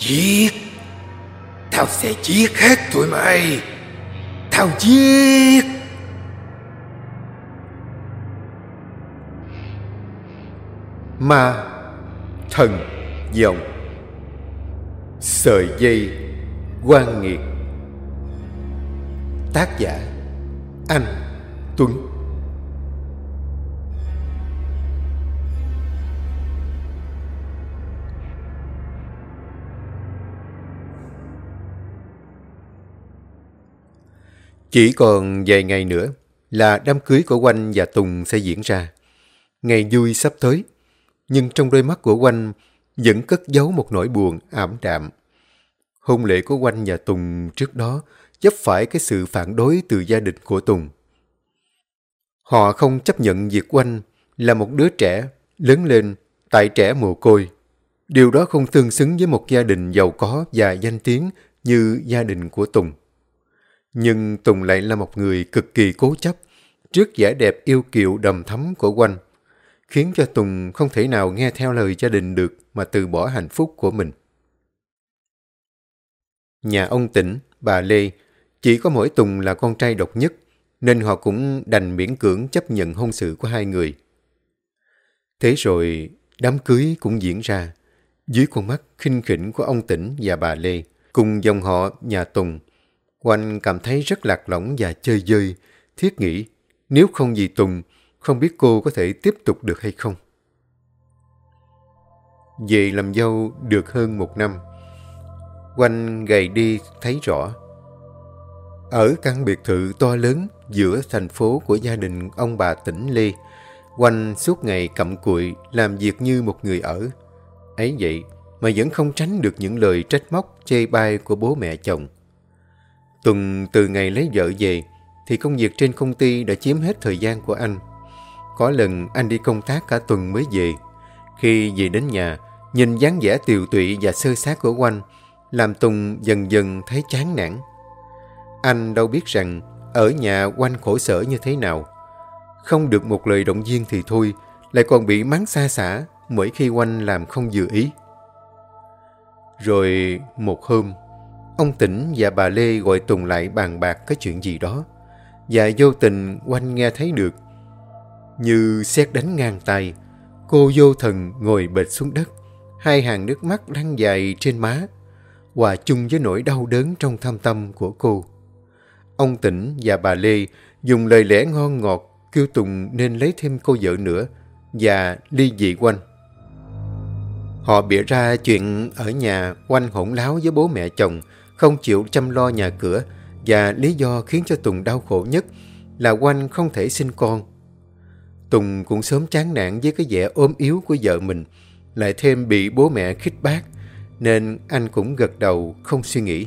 Giết! Tao sẽ giết hết tụi mày! Tao giết! Ma thần giọng. Sợi dây oan nghiệt. Tác giả Anh Tuấn. Chỉ còn vài ngày nữa là đám cưới của Oanh và Tùng sẽ diễn ra. Ngày vui sắp tới, nhưng trong đôi mắt của Oanh vẫn cất giấu một nỗi buồn ảm đạm. Hôn lễ của Oanh và Tùng trước đó vấp phải cái sự phản đối từ gia đình của Tùng. Họ không chấp nhận việc Oanh là một đứa trẻ lớn lên tại trẻ mồ côi. Điều đó không tương xứng với một gia đình giàu có và danh tiếng như gia đình của Tùng. Nhưng Tùng lại là một người cực kỳ cố chấp trước vẻ đẹp yêu kiều đầm thắm của Oanh, khiến cho Tùng không thể nào nghe theo lời gia đình được mà từ bỏ hạnh phúc của mình. Nhà ông Tĩnh, bà Lê, chỉ có mỗi Tùng là con trai độc nhất, nên họ cũng đành miễn cưỡng chấp nhận hôn sự của hai người. Thế rồi đám cưới cũng diễn ra, dưới con mắt khinh khỉnh của ông Tĩnh và bà Lê, cùng dòng họ nhà Tùng. Oanh cảm thấy rất lạc lõng và chơi vơi, thiết nghĩ nếu không vì Tùng, không biết cô có thể tiếp tục được hay không. Về làm dâu được hơn một năm, Oanh gầy đi thấy rõ. Ở căn biệt thự to lớn giữa thành phố của gia đình ông bà Tĩnh Lê, Oanh suốt ngày cặm cụi làm việc như một người ở. Ấy vậy mà vẫn không tránh được những lời trách móc chê bai của bố mẹ chồng. Tuần từ ngày lấy vợ về thì công việc trên công ty đã chiếm hết thời gian của anh. Có lần anh đi công tác cả tuần mới về. Khi về đến nhà, nhìn dáng vẻ tiều tụy và sơ sát của Oanh làm Tùng dần dần thấy chán nản. Anh đâu biết rằng ở nhà Oanh khổ sở như thế nào. Không được một lời động viên thì thôi, lại còn bị mắng xa xả mỗi khi Oanh làm không vừa ý. Rồi một hôm, ông Tĩnh và bà Lê gọi Tùng lại bàn bạc cái chuyện gì đó, và vô tình Oanh nghe thấy được. Như sét đánh ngang tay, cô vô thần ngồi bệt xuống đất, hai hàng nước mắt lăn dài trên má, hòa chung với nỗi đau đớn trong thâm tâm của cô. Ông Tĩnh và bà Lê dùng lời lẽ ngon ngọt kêu Tùng nên lấy thêm cô vợ nữa và ly dị Oanh. Họ bịa ra chuyện ở nhà Oanh hỗn láo với bố mẹ chồng, không chịu chăm lo nhà cửa, và lý do khiến cho Tùng đau khổ nhất là Oanh không thể sinh con. Tùng cũng sớm chán nản với cái vẻ ốm yếu của vợ mình, lại thêm bị bố mẹ khích bác, nên anh cũng gật đầu không suy nghĩ.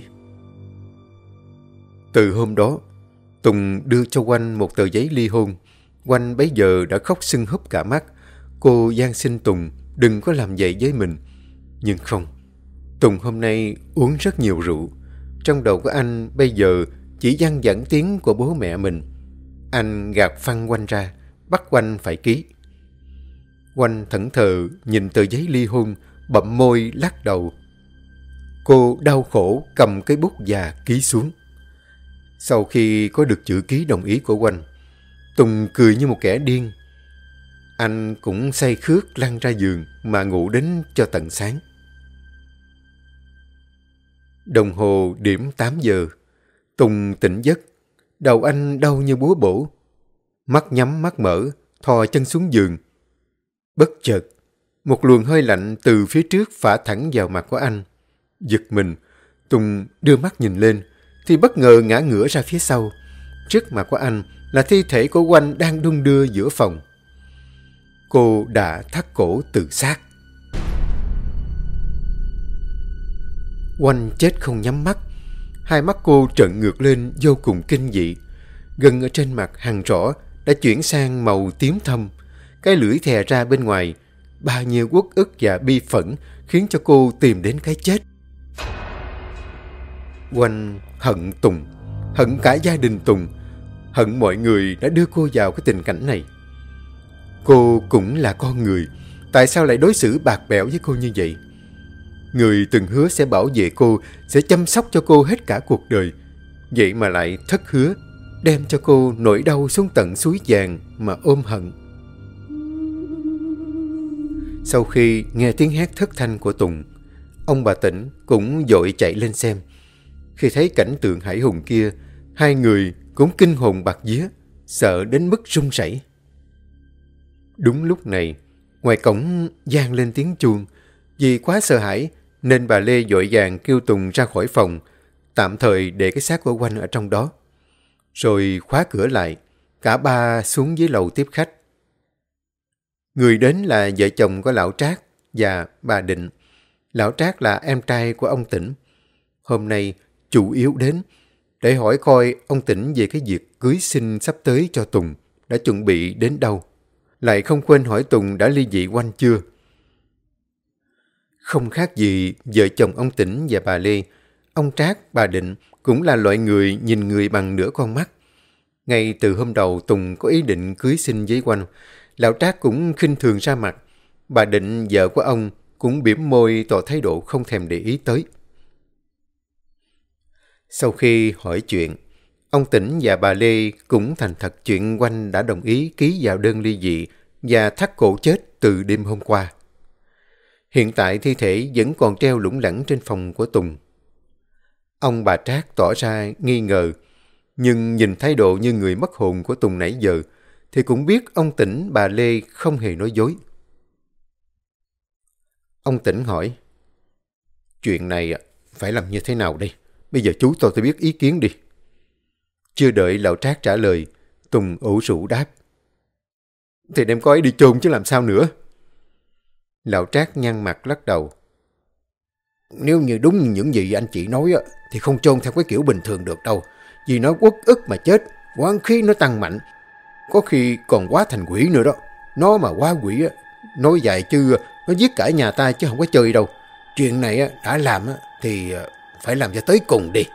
Từ hôm đó, Tùng đưa cho Oanh một tờ giấy ly hôn. Oanh bấy giờ đã khóc sưng húp cả mắt. Cô van xin Tùng đừng có làm vậy với mình. Nhưng không, Tùng hôm nay uống rất nhiều rượu. Trong đầu của anh bây giờ chỉ văng vẳng tiếng của bố mẹ mình. Anh gạt phăng Oanh ra, bắt Oanh phải ký. Oanh thẫn thờ nhìn tờ giấy ly hôn, bậm môi lắc đầu. Cô đau khổ cầm cái bút và ký xuống. Sau khi có được chữ ký đồng ý của Oanh, Tùng cười như một kẻ điên. Anh cũng say khước lăn ra giường mà ngủ đến cho tận sáng. Đồng hồ điểm 8 giờ. Tùng tỉnh giấc. Đầu anh đau như búa bổ. Mắt nhắm mắt mở, thò chân xuống giường. Bất chợt, một luồng hơi lạnh từ phía trước phả thẳng vào mặt của anh. Giật mình, Tùng đưa mắt nhìn lên, thì bất ngờ ngã ngửa ra phía sau. Trước mặt của anh là thi thể của Oanh đang đung đưa giữa phòng. Cô đã thắt cổ tự sát. Oanh chết không nhắm mắt. Hai mắt cô trợn ngược lên vô cùng kinh dị. Gân ở trên mặt hằn rõ đã chuyển sang màu tím thâm. Cái lưỡi thè ra bên ngoài. Bao nhiêu uất ức và bi phẫn khiến cho cô tìm đến cái chết. Oanh hận Tùng, hận cả gia đình Tùng, hận mọi người đã đưa cô vào cái tình cảnh này. Cô cũng là con người, tại sao lại đối xử bạc bẽo với cô như vậy? Người từng hứa sẽ bảo vệ cô, sẽ chăm sóc cho cô hết cả cuộc đời. Vậy mà lại thất hứa, đem cho cô nỗi đau xuống tận suối vàng mà ôm hận. Sau khi nghe tiếng hét thất thanh của Tùng, ông bà Tỉnh cũng vội chạy lên xem. Khi thấy cảnh tượng hãi hùng kia, hai người cũng kinh hồn bạt vía, sợ đến mức run rẩy. Đúng lúc này, ngoài cổng vang lên tiếng chuông. Vì quá sợ hãi nên bà Lê vội vàng kêu Tùng ra khỏi phòng, tạm thời để cái xác của Oanh ở trong đó. Rồi khóa cửa lại, cả ba xuống dưới lầu tiếp khách. Người đến là vợ chồng của lão Trác và bà Định. Lão Trác là em trai của ông Tỉnh. Hôm nay chủ yếu đến để hỏi coi ông Tỉnh về cái việc cưới xin sắp tới cho Tùng đã chuẩn bị đến đâu. Lại không quên hỏi Tùng đã ly dị Oanh chưa. Không khác gì vợ chồng ông Tỉnh và bà Lê, ông Trác, bà Định cũng là loại người nhìn người bằng nửa con mắt. Ngay từ hôm đầu Tùng có ý định cưới xin với Oanh, lão Trác cũng khinh thường ra mặt. Bà Định, vợ của ông, cũng bỉm môi tỏ thái độ không thèm để ý tới. Sau khi hỏi chuyện, ông Tỉnh và bà Lê cũng thành thật chuyện Oanh đã đồng ý ký vào đơn ly dị và thắt cổ chết từ đêm hôm qua. Hiện tại thi thể vẫn còn treo lủng lẳng trên phòng của Tùng. Ông bà Trác tỏ ra nghi ngờ, nhưng nhìn thái độ như người mất hồn của Tùng nãy giờ, thì cũng biết ông Tỉnh, bà Lê không hề nói dối. Ông Tỉnh hỏi, chuyện này phải làm như thế nào đây? Bây giờ chú tôi biết ý kiến đi. Chưa đợi lão Trác trả lời, Tùng ủ rũ đáp, thì đem cô ấy đi chôn chứ làm sao nữa. Lão Trác nhăn mặt lắc đầu. Nếu như đúng những gì anh chị nói thì không chôn theo cái kiểu bình thường được đâu. Vì nó uất ức mà chết, oán khí nó tăng mạnh. Có khi còn hóa thành quỷ nữa đó. Nó mà hóa quỷ, nói dài chứ nó giết cả nhà ta chứ không có chơi đâu. Chuyện này đã làm thì phải làm cho tới cùng đi.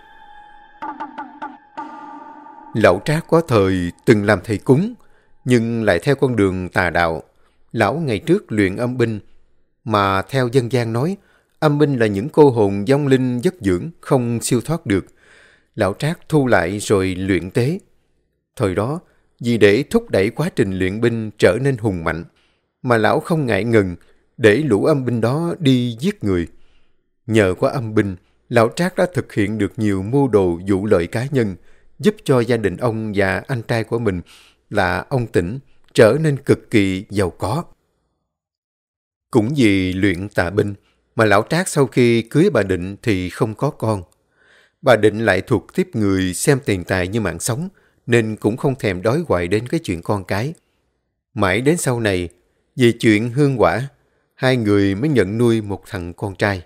Lão Trác có thời từng làm thầy cúng, nhưng lại theo con đường tà đạo. Lão ngày trước luyện âm binh, mà theo dân gian nói, âm binh là những cô hồn vong linh giấc dưỡng, không siêu thoát được. Lão Trác thu lại rồi luyện tế. Thời đó, vì để thúc đẩy quá trình luyện binh trở nên hùng mạnh, mà lão không ngại ngần để lũ âm binh đó đi giết người. Nhờ có âm binh, lão Trác đã thực hiện được nhiều mưu đồ vụ lợi cá nhân, giúp cho gia đình ông và anh trai của mình là ông Tỉnh trở nên cực kỳ giàu có. Cũng vì luyện tà binh mà lão Trác sau khi cưới bà Định thì không có con. Bà Định lại thuộc tiếp người xem tiền tài như mạng sống, nên cũng không thèm đói hoài đến cái chuyện con cái. Mãi đến sau này, vì chuyện hương quả, hai người mới nhận nuôi một thằng con trai.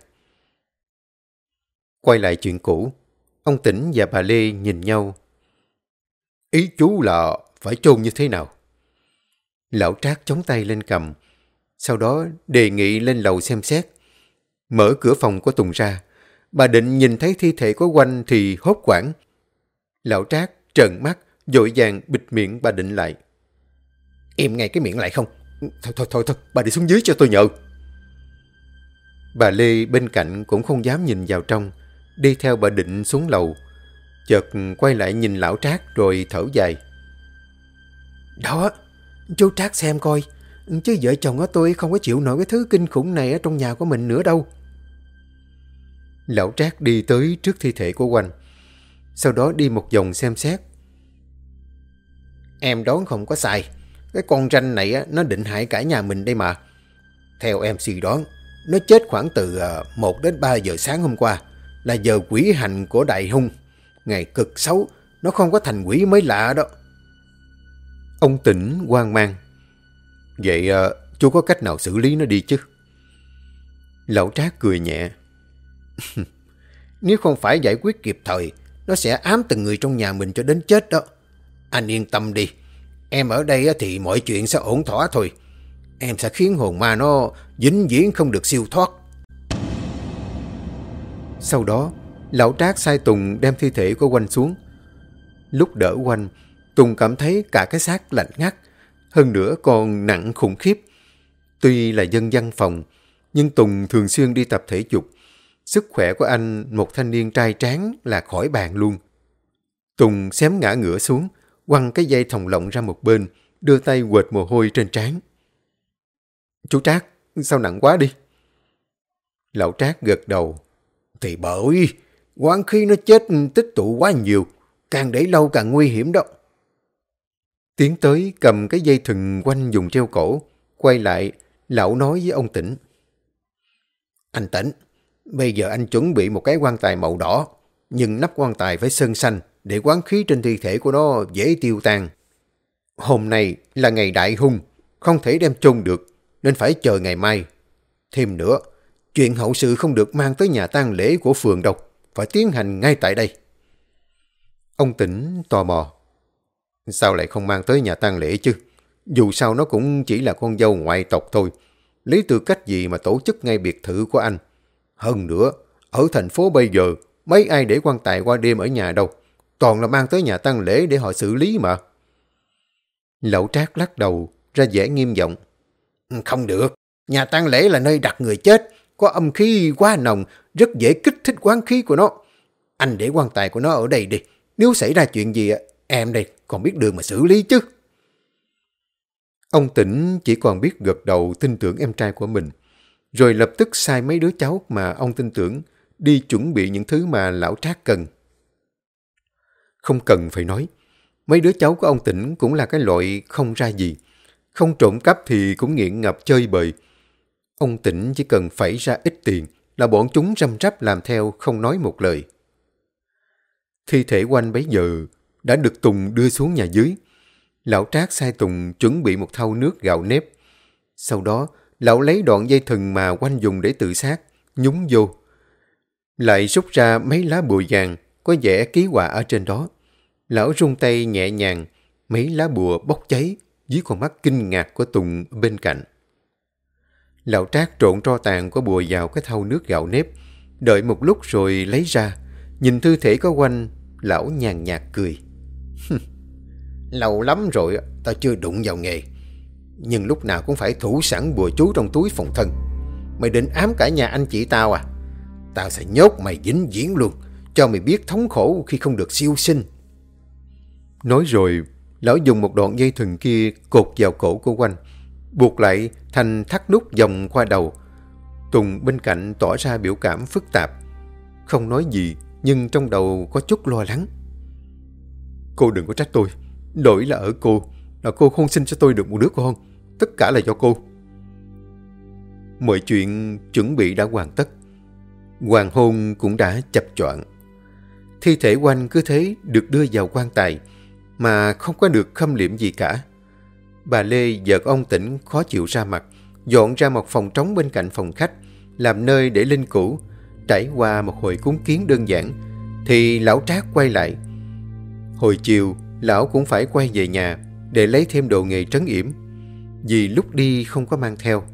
Quay lại chuyện cũ, ông Tỉnh và bà Lê nhìn nhau. Ý chú là phải chôn như thế nào? Lão Trác chống tay lên cầm, sau đó đề nghị lên lầu xem xét. Mở cửa phòng của Tùng ra, bà Định nhìn thấy thi thể của Oanh thì hốt hoảng. Lão Trác trợn mắt, vội vàng bịt miệng bà Định lại. Im ngay cái miệng lại không? Thôi, bà đi xuống dưới cho tôi nhờ. Bà Lê bên cạnh cũng không dám nhìn vào trong, đi theo bà Định xuống lầu. Chợt quay lại nhìn lão Trác rồi thở dài. Đó, chú Trác xem coi, chứ vợ chồng tôi không có chịu nổi cái thứ kinh khủng này ở trong nhà của mình nữa đâu. Lão Trác đi tới trước thi thể của Oanh, sau đó đi một vòng xem xét. Em đoán không có sai, cái con ranh này nó định hại cả nhà mình đây mà. Theo em suy đoán, nó chết khoảng từ 1 đến 3 giờ sáng hôm qua, là giờ quỷ hành của đại hung. Ngày cực xấu, nó không có thành quỷ mới lạ đó. Ông Tỉnh hoang mang. Vậy chú có cách nào xử lý nó đi chứ? Lão Trác cười nhẹ. Nếu không phải giải quyết kịp thời, nó sẽ ám từng người trong nhà mình cho đến chết đó. Anh yên tâm đi, em ở đây thì mọi chuyện sẽ ổn thỏa thôi. Em sẽ khiến hồn ma nó vĩnh viễn không được siêu thoát. Sau đó, lão Trác sai Tùng đem thi thể của Oanh xuống. Lúc đỡ Oanh, Tùng cảm thấy cả cái xác lạnh ngắt, hơn nữa còn nặng khủng khiếp. Tuy là dân văn phòng, nhưng Tùng thường xuyên đi tập thể dục, Sức khỏe của anh, một thanh niên trai tráng, là khỏi bàn luôn. Tùng xém ngã ngửa xuống, quăng cái dây thòng lọng ra một bên, đưa tay quệt mồ hôi trên trán. Chú Trác, sao nặng quá đi? Lão Trác gật đầu. Thì bởi, oán khí nó chết tích tụ quá nhiều, càng để lâu càng nguy hiểm đó. Tiến tới cầm cái dây thừng quanh dùng treo cổ, quay lại, lão nói với ông Tĩnh. Anh Tĩnh, bây giờ anh chuẩn bị một cái quan tài màu đỏ, nhưng nắp quan tài phải sơn xanh để oán khí trên thi thể của nó dễ tiêu tan. Hôm nay là ngày đại hung, không thể đem chôn được, nên phải chờ ngày mai. Thêm nữa, chuyện hậu sự không được mang tới nhà tang lễ của phường đâu, phải tiến hành ngay tại đây. Ông Tĩnh tò mò. Sao lại không mang tới nhà tang lễ chứ? Dù sao nó cũng chỉ là con dâu ngoại tộc thôi. Lấy tư cách gì mà tổ chức ngay biệt thự của anh? Hơn nữa, ở thành phố bây giờ, mấy ai để quan tài qua đêm ở nhà đâu. Toàn là mang tới nhà tang lễ để họ xử lý mà. Lão Trác lắc đầu, ra vẻ nghiêm giọng. Không được, nhà tang lễ là nơi đặt người chết, có âm khí quá nồng, rất dễ kích thích oán khí của nó. Anh để quan tài của nó ở đây đi, nếu xảy ra chuyện gì, em đây còn biết đường mà xử lý chứ. Ông Tĩnh chỉ còn biết gật đầu tin tưởng em trai của mình, rồi lập tức sai mấy đứa cháu mà ông tin tưởng đi chuẩn bị những thứ mà lão Trác cần. Không cần phải nói, mấy đứa cháu của ông Tĩnh cũng là cái loại không ra gì. Không trộm cắp thì cũng nghiện ngập chơi bời. Ông Tĩnh chỉ cần phẩy ra ít tiền là bọn chúng răm rắp làm theo không nói một lời. Thi thể Oanh bấy giờ đã được Tùng đưa xuống nhà dưới. Lão Trác sai Tùng chuẩn bị một thau nước gạo nếp. Sau đó, lão lấy đoạn dây thừng mà Oanh dùng để tự sát, nhúng vô. Lại rút ra mấy lá bùa vàng có vẽ ký họa ở trên đó. Lão rung tay nhẹ nhàng, mấy lá bùa bốc cháy dưới con mắt kinh ngạc của Tùng bên cạnh. Lão Trác trộn tro tàn của bùa vào cái thau nước gạo nếp, đợi một lúc rồi lấy ra. Nhìn thi thể có Oanh, lão nhàn nhạt cười. Lâu lắm rồi tao chưa đụng vào nghề, nhưng lúc nào cũng phải thủ sẵn bùa chú trong túi phòng thân. Mày định ám cả nhà anh chị tao à? Tao sẽ nhốt mày vĩnh viễn luôn, cho mày biết thống khổ khi không được siêu sinh. Nói rồi, lão dùng một đoạn dây thừng kia cột vào cổ của Oanh, buộc lại thành thắt nút vòng qua đầu. Tùng bên cạnh tỏ ra biểu cảm phức tạp. Không nói gì, nhưng trong đầu có chút lo lắng. Cô đừng có trách tôi. Lỗi là ở cô. Là cô không sinh cho tôi được một đứa con. Tất cả là do cô. Mọi chuyện chuẩn bị đã hoàn tất. Hoàng hôn cũng đã chập choạng. Thi thể Oanh cứ thế được đưa vào quan tài, mà không có được khâm liệm gì cả. Bà Lê vợ ông Tĩnh khó chịu ra mặt, dọn ra một phòng trống bên cạnh phòng khách, làm nơi để linh cữu. Trải qua một hồi cúng kiến đơn giản, thì lão Trác quay lại. Hồi chiều, lão cũng phải quay về nhà để lấy thêm đồ nghề trấn yểm, vì lúc đi không có mang theo.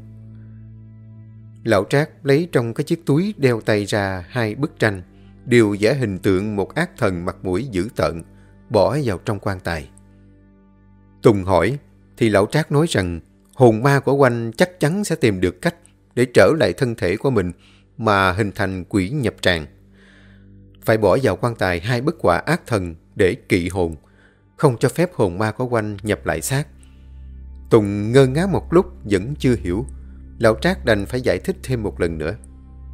Lão Trác lấy trong cái chiếc túi đeo tay ra 2 bức tranh, đều vẽ hình tượng một ác thần mặt mũi dữ tợn, bỏ vào trong quan tài. Tùng hỏi, thì lão Trác nói rằng hồn ma của Oanh chắc chắn sẽ tìm được cách để trở lại thân thể của mình mà hình thành quỷ nhập tràng. Phải bỏ vào quan tài 2 bức họa ác thần để kỵ hồn, không cho phép hồn ma của Oanh nhập lại xác. Tùng ngơ ngác một lúc vẫn chưa hiểu. Lão Trác đành phải giải thích thêm một lần nữa.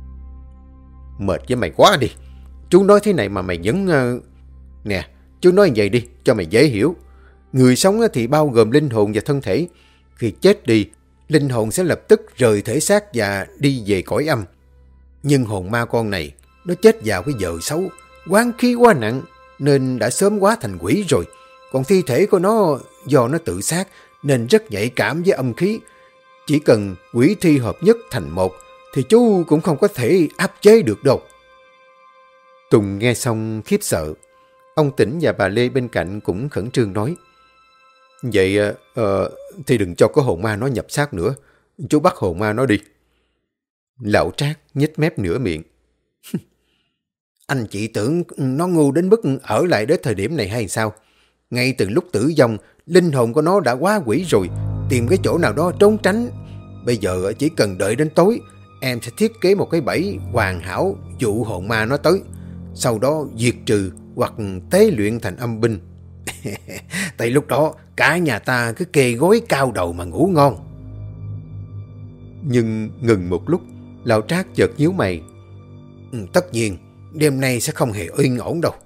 Mệt với mày quá đi. Chú nói thế này mà mày vẫn... Nè, chú nói vậy đi, cho mày dễ hiểu. Người sống thì bao gồm linh hồn và thân thể. Khi chết đi, linh hồn sẽ lập tức rời thể xác và đi về cõi âm. Nhưng hồn ma con này, nó chết vào cái giờ xấu, oán khí quá nặng, nên đã sớm hóa thành quỷ rồi. Còn thi thể của nó, do nó tự sát, nên rất nhạy cảm với âm khí. Chỉ cần quỷ thi hợp nhất thành một, thì chú cũng không có thể áp chế được đâu. Tùng nghe xong khiếp sợ. Ông Tĩnh và bà Lê bên cạnh cũng khẩn trương nói. Vậy thì đừng cho có hồn ma nó nhập xác nữa. Chú bắt hồn ma nó đi. Lão Trác nhếch mép nửa miệng. Anh chị tưởng nó ngu đến mức ở lại đến thời điểm này hay sao? Ngay từ lúc tử vong, linh hồn của nó đã quá quỷ rồi, tìm cái chỗ nào đó trốn tránh. Bây giờ chỉ cần đợi đến tối, em sẽ thiết kế một cái bẫy hoàn hảo dụ hồn ma nó tới, sau đó diệt trừ hoặc tế luyện thành âm binh. Tại lúc đó cả nhà ta cứ kê gối cao đầu mà ngủ ngon. Nhưng ngừng một lúc, lão Trác chợt nhíu mày. Tất nhiên, đêm nay sẽ không hề yên ổn đâu.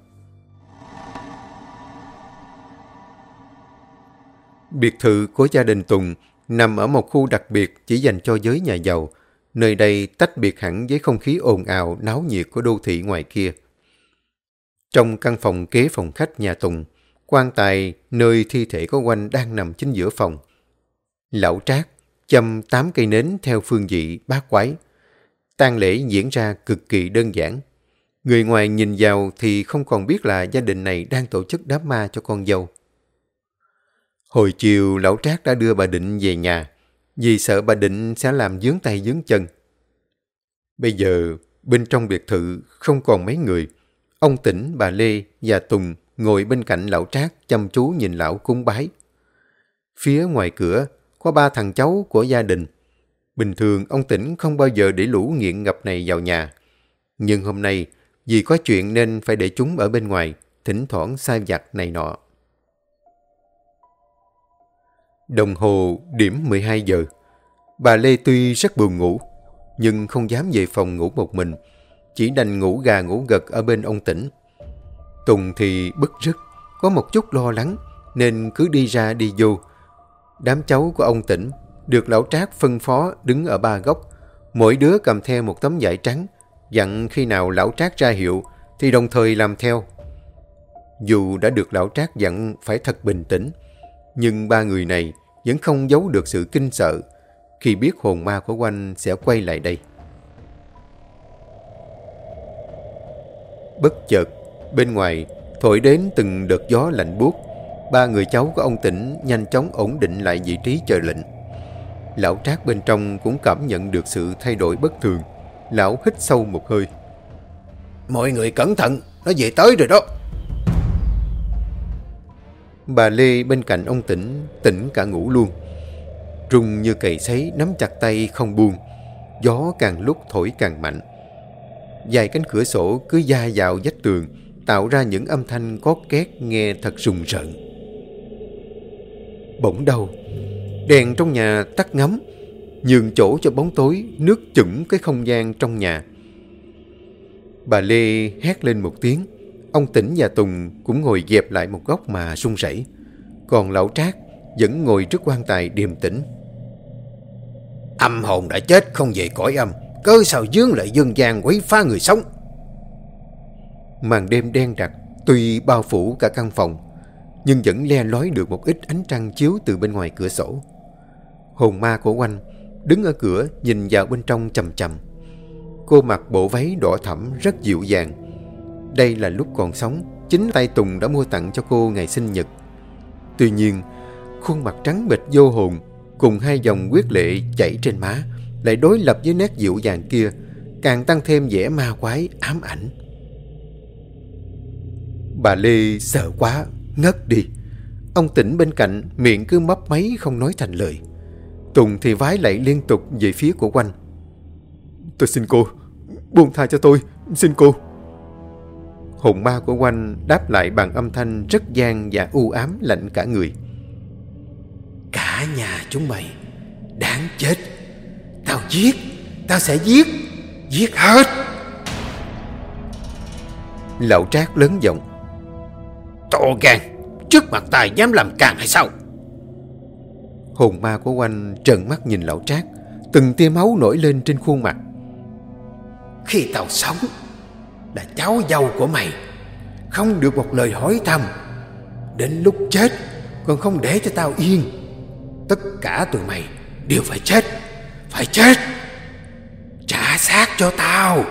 Biệt thự của gia đình Tùng nằm ở một khu đặc biệt chỉ dành cho giới nhà giàu. Nơi đây tách biệt hẳn với không khí ồn ào, náo nhiệt của đô thị ngoài kia. Trong căn phòng kế phòng khách nhà Tùng, quan tài nơi thi thể của Oanh đang nằm chính giữa phòng. Lão Trác châm 8 cây nến theo phương vị bát quái. Tang lễ diễn ra cực kỳ đơn giản. Người ngoài nhìn vào thì không còn biết là gia đình này đang tổ chức đám ma cho con dâu. Hồi chiều, lão Trác đã đưa bà Định về nhà, vì sợ bà Định sẽ làm vướng tay vướng chân. Bây giờ, bên trong biệt thự không còn mấy người. Ông Tĩnh, bà Lê và Tùng ngồi bên cạnh lão Trác chăm chú nhìn lão cúng bái. Phía ngoài cửa có 3 thằng cháu của gia đình. Bình thường ông Tĩnh không bao giờ để lũ nghiện ngập này vào nhà. Nhưng hôm nay, vì có chuyện nên phải để chúng ở bên ngoài, thỉnh thoảng sai vặt này nọ. Đồng hồ điểm 12 giờ. Bà Lê tuy rất buồn ngủ, nhưng không dám về phòng ngủ một mình, chỉ đành ngủ gà ngủ gật ở bên ông Tĩnh. Tùng thì bứt rứt, có một chút lo lắng, nên cứ đi ra đi vô. Đám cháu của ông Tĩnh được lão Trác phân phó đứng ở 3 góc, mỗi đứa cầm theo một tấm vải trắng, dặn khi nào lão Trác ra hiệu thì đồng thời làm theo. Dù đã được lão Trác dặn phải thật bình tĩnh, nhưng 3 người này vẫn không giấu được sự kinh sợ khi biết hồn ma của Oanh sẽ quay lại đây. Bất chợt, bên ngoài thổi đến từng đợt gió lạnh buốt. 3 người cháu của ông Tĩnh nhanh chóng ổn định lại vị trí chờ lệnh. Lão Trác bên trong cũng cảm nhận được sự thay đổi bất thường. Lão hít sâu một hơi. Mọi người cẩn thận, nó về tới rồi đó. Bà Lê bên cạnh ông Tĩnh tỉnh cả ngủ luôn. Rung như cày sấy nắm chặt tay không buông. Gió càng lúc thổi càng mạnh. Vài cánh cửa sổ cứ va vào vách tường, tạo ra những âm thanh có két nghe thật rùng rợn. Bỗng đâu, đèn trong nhà tắt ngấm, nhường chỗ cho bóng tối nước chửng cái không gian trong nhà. Bà Lê hét lên một tiếng. Ông Tĩnh và Tùng cũng ngồi dẹp lại một góc mà run rẩy. Còn lão Trác vẫn ngồi trước quan tài điềm tĩnh. Âm hồn đã chết không về cõi âm, cớ sao dướng lại dương gian quấy phá người sống. Màn đêm đen đặc tuy bao phủ cả căn phòng, nhưng vẫn le lói được một ít ánh trăng chiếu từ bên ngoài cửa sổ. Hồn ma của Oanh đứng ở cửa nhìn vào bên trong chằm chằm. Cô mặc bộ váy đỏ thẫm rất dịu dàng. Đây là lúc còn sống, chính tay Tùng đã mua tặng cho cô ngày sinh nhật. Tuy nhiên, khuôn mặt trắng bệch vô hồn cùng 2 dòng huyết lệ chảy trên má lại đối lập với nét dịu dàng kia, càng tăng thêm vẻ ma quái ám ảnh. Bà Lê sợ quá, ngất đi. Ông Tĩnh bên cạnh miệng cứ mấp máy không nói thành lời. Tùng thì vái lạy liên tục về phía của Oanh. Tôi xin cô, buông tha cho tôi, xin cô. Hồn ma của Oanh đáp lại bằng âm thanh rất gian và u ám lạnh cả người. Cả nhà chúng mày đáng chết. Tao giết, tao sẽ giết, giết hết. Lão Trác lớn giọng. To gan, trước mặt tài dám làm càn hay sao? Hồn ma của Oanh trợn mắt nhìn lão Trác, từng tia máu nổi lên trên khuôn mặt. Khi tao sống là cháu dâu của mày, không được một lời hỏi thăm. Đến lúc chết còn không để cho tao yên. Tất cả tụi mày đều phải chết. Phải chết. Trả xác cho tao.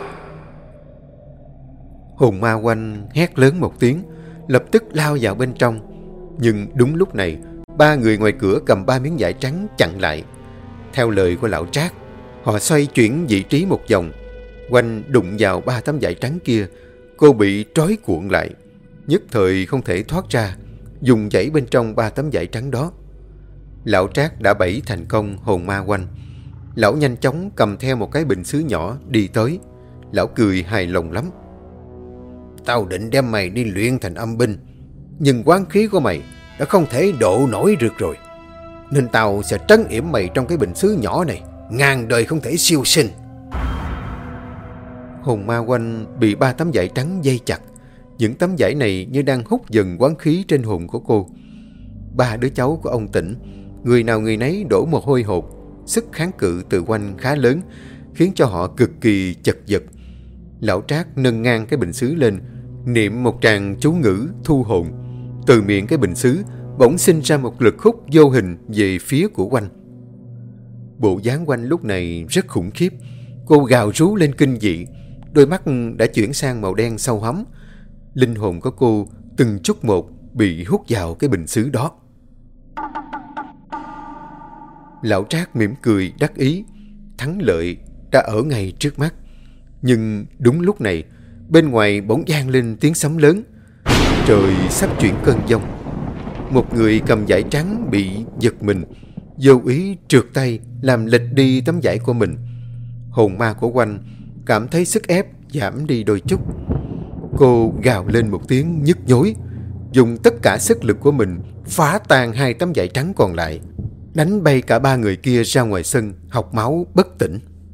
Hồn ma Oanh hét lớn một tiếng, lập tức lao vào bên trong. Nhưng đúng lúc này, 3 người ngoài cửa cầm 3 miếng vải trắng chặn lại. Theo lời của lão Trác, họ xoay chuyển vị trí một vòng. Oanh đụng vào 3 tấm vải trắng kia. Cô bị trói cuộn lại, nhất thời không thể thoát ra, dùng dãy bên trong 3 tấm vải trắng đó. Lão Trác đã bẫy thành công hồn ma Oanh. Lão nhanh chóng cầm theo một cái bình sứ nhỏ đi tới. Lão cười hài lòng lắm. Tao định đem mày đi luyện thành âm binh, nhưng quán khí của mày đã không thể độ nổi được rồi, nên tao sẽ trấn yểm mày trong cái bình sứ nhỏ này, ngàn đời không thể siêu sinh. Hồn ma quanh bị 3 tấm vải trắng dây chặt. Những tấm vải này như đang hút dần quán khí trên hồn của cô. 3 đứa cháu của ông Tỉnh, người nào người nấy đổ mồ hôi hột. Sức kháng cự từ quanh khá lớn, khiến cho họ cực kỳ chật vật. Lão Trác nâng ngang cái bình sứ lên, niệm một tràng chú ngữ thu hồn. Từ miệng cái bình sứ bỗng sinh ra một lực hút vô hình về phía của Oanh. Bộ dáng Oanh lúc này rất khủng khiếp. Cô gào rú lên kinh dị, đôi mắt đã chuyển sang màu đen sâu hắm. Linh hồn của cô từng chút một bị hút vào cái bình sứ đó. Lão Trác mỉm cười đắc ý, thắng lợi đã ở ngay trước mắt. Nhưng đúng lúc này, bên ngoài bỗng vang lên tiếng sấm lớn. Trời sắp chuyển cơn giông. Một người cầm vải trắng bị giật mình, vô ý trượt tay làm lệch đi tấm vải của mình. Hồn ma của Oanh cảm thấy sức ép giảm đi đôi chút. Cô gào lên một tiếng nhức nhối, dùng tất cả sức lực của mình phá tan 2 tấm vải trắng còn lại, đánh bay cả 3 người kia ra ngoài sân, hộc máu bất tỉnh.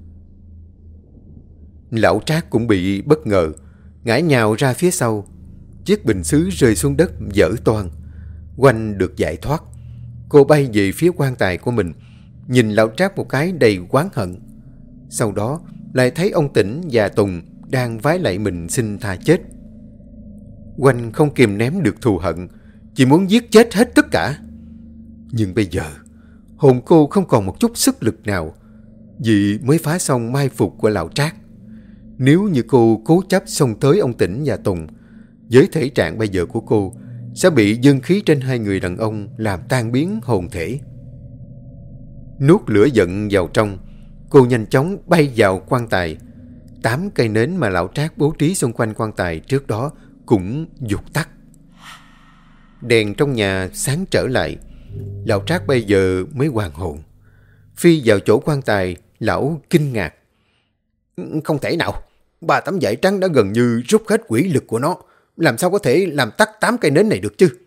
Lão Trác cũng bị bất ngờ, ngã nhào ra phía sau. Chiếc bình sứ rơi xuống đất vỡ toang. Oanh được giải thoát. Cô bay về phía quan tài của mình, nhìn Lão Trác một cái đầy oán hận. Sau đó lại thấy ông Tỉnh và Tùng đang vái lạy mình xin tha chết. Oanh không kìm nén được thù hận, chỉ muốn giết chết hết tất cả. Nhưng bây giờ hồn cô không còn một chút sức lực nào, vì mới phá xong mai phục của Lão Trác. Nếu như cô cố chấp xông tới ông Tỉnh và Tùng, với thể trạng bây giờ của cô sẽ bị dương khí trên 2 người đàn ông làm tan biến hồn thể. Nuốt lửa giận vào trong, cô nhanh chóng bay vào quan tài. 8 cây nến mà Lão Trác bố trí xung quanh quan tài trước đó cũng vụt tắt. Đèn trong nhà sáng trở lại. Lão Trác bây giờ mới hoàn hồn. Phi vào chỗ quan tài, lão kinh ngạc. Không thể nào, 3 tấm vải trắng đã gần như rút hết quỷ lực của nó, làm sao có thể làm tắt 8 cây nến này được chứ?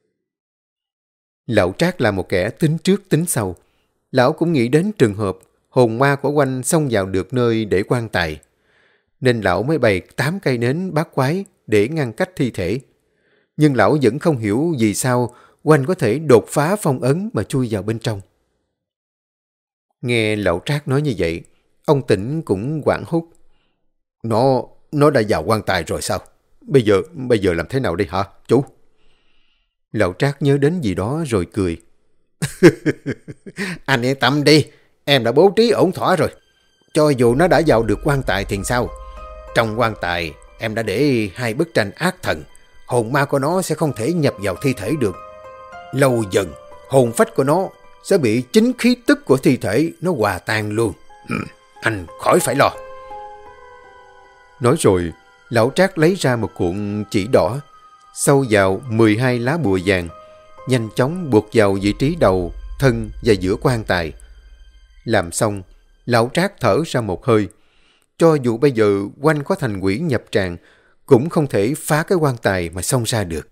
Lão Trác là một kẻ tính trước tính sau. Lão cũng nghĩ đến trường hợp hồn ma của Oanh xông vào được nơi để quan tài, nên lão mới bày 8 cây nến bát quái để ngăn cách thi thể. Nhưng lão vẫn không hiểu vì sao Oanh có thể đột phá phong ấn mà chui vào bên trong. Nghe Lão Trác nói như vậy, ông Tỉnh cũng hoảng hốt. Nó đã vào quan tài rồi sao? Bây giờ làm thế nào đây hả, chú? Lão Trác nhớ đến gì đó rồi cười. Anh yên tâm đi, em đã bố trí ổn thỏa rồi. Cho dù nó đã vào được quan tài thì sao? Trong quan tài, em đã để 2 bức tranh ác thần. Hồn ma của nó sẽ không thể nhập vào thi thể được. Lâu dần, hồn phách của nó sẽ bị chính khí tức của thi thể nó hòa tan luôn. Anh khỏi phải lo. Nói rồi, Lão Trác lấy ra một cuộn chỉ đỏ, sâu vào 12 lá bùa vàng, nhanh chóng buộc vào vị trí đầu, thân và giữa quan tài. Làm xong, Lão Trác thở ra một hơi. Cho dù bây giờ Oanh có thành quỷ nhập tràng, cũng không thể phá cái quan tài mà xông ra được.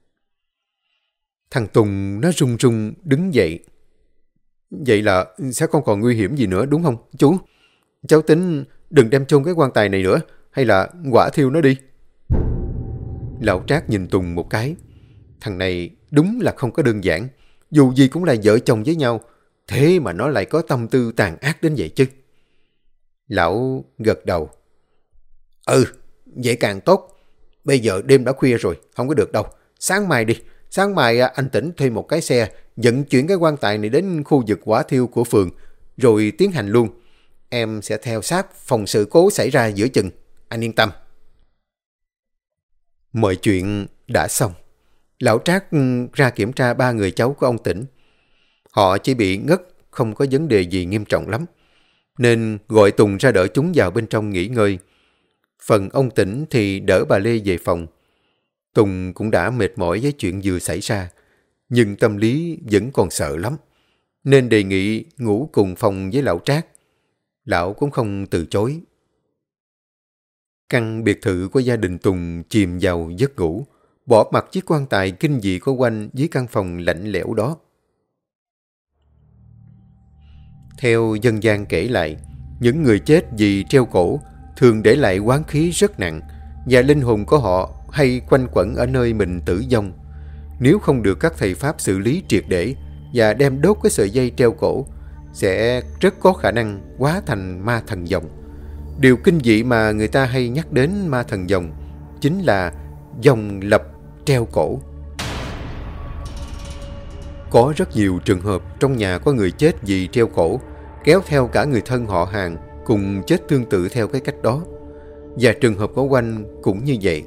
Thằng Tùng nó run run đứng dậy. Vậy là sẽ không còn nguy hiểm gì nữa đúng không, chú? Cháu tính đừng đem chôn cái quan tài này nữa, hay là hỏa thiêu nó đi. Lão Trác nhìn Tùng một cái. Thằng này đúng là không có đơn giản. Dù gì cũng là vợ chồng với nhau, thế mà nó lại có tâm tư tàn ác đến vậy chứ. Lão gật đầu. Vậy càng tốt. Bây giờ đêm đã khuya rồi, không có được đâu. Sáng mai đi. Sáng mai anh Tỉnh thuê một cái xe vận chuyển cái quan tài này đến khu vực hỏa thiêu của phường, rồi tiến hành luôn. Em sẽ theo sát phòng sự cố xảy ra giữa chừng. Anh yên tâm. Mọi chuyện đã xong. Lão Trác ra kiểm tra 3 người cháu của ông Tỉnh. Họ chỉ bị ngất, không có vấn đề gì nghiêm trọng lắm, nên gọi Tùng ra đỡ chúng vào bên trong nghỉ ngơi. Phần ông Tỉnh thì đỡ bà Lê về phòng. Tùng cũng đã mệt mỏi với chuyện vừa xảy ra, nhưng tâm lý vẫn còn sợ lắm, nên đề nghị ngủ cùng phòng với Lão Trác. Lão cũng không từ chối. Căn biệt thự của gia đình Tùng chìm vào giấc ngủ, bỏ mặc chiếc quan tài kinh dị của Oanh dưới căn phòng lạnh lẽo đó. Theo dân gian kể lại, những người chết vì treo cổ thường để lại oán khí rất nặng và linh hồn của họ hay quanh quẩn ở nơi mình tử vong. Nếu không được các thầy Pháp xử lý triệt để và đem đốt cái sợi dây treo cổ, sẽ rất có khả năng hóa thành ma thần dòng. Điều kinh dị mà người ta hay nhắc đến ma thần dòng chính là dòng lập treo cổ. Có rất nhiều trường hợp trong nhà có người chết vì treo cổ, kéo theo cả người thân họ hàng cùng chết tương tự theo cái cách đó. Và trường hợp của Oanh cũng như vậy.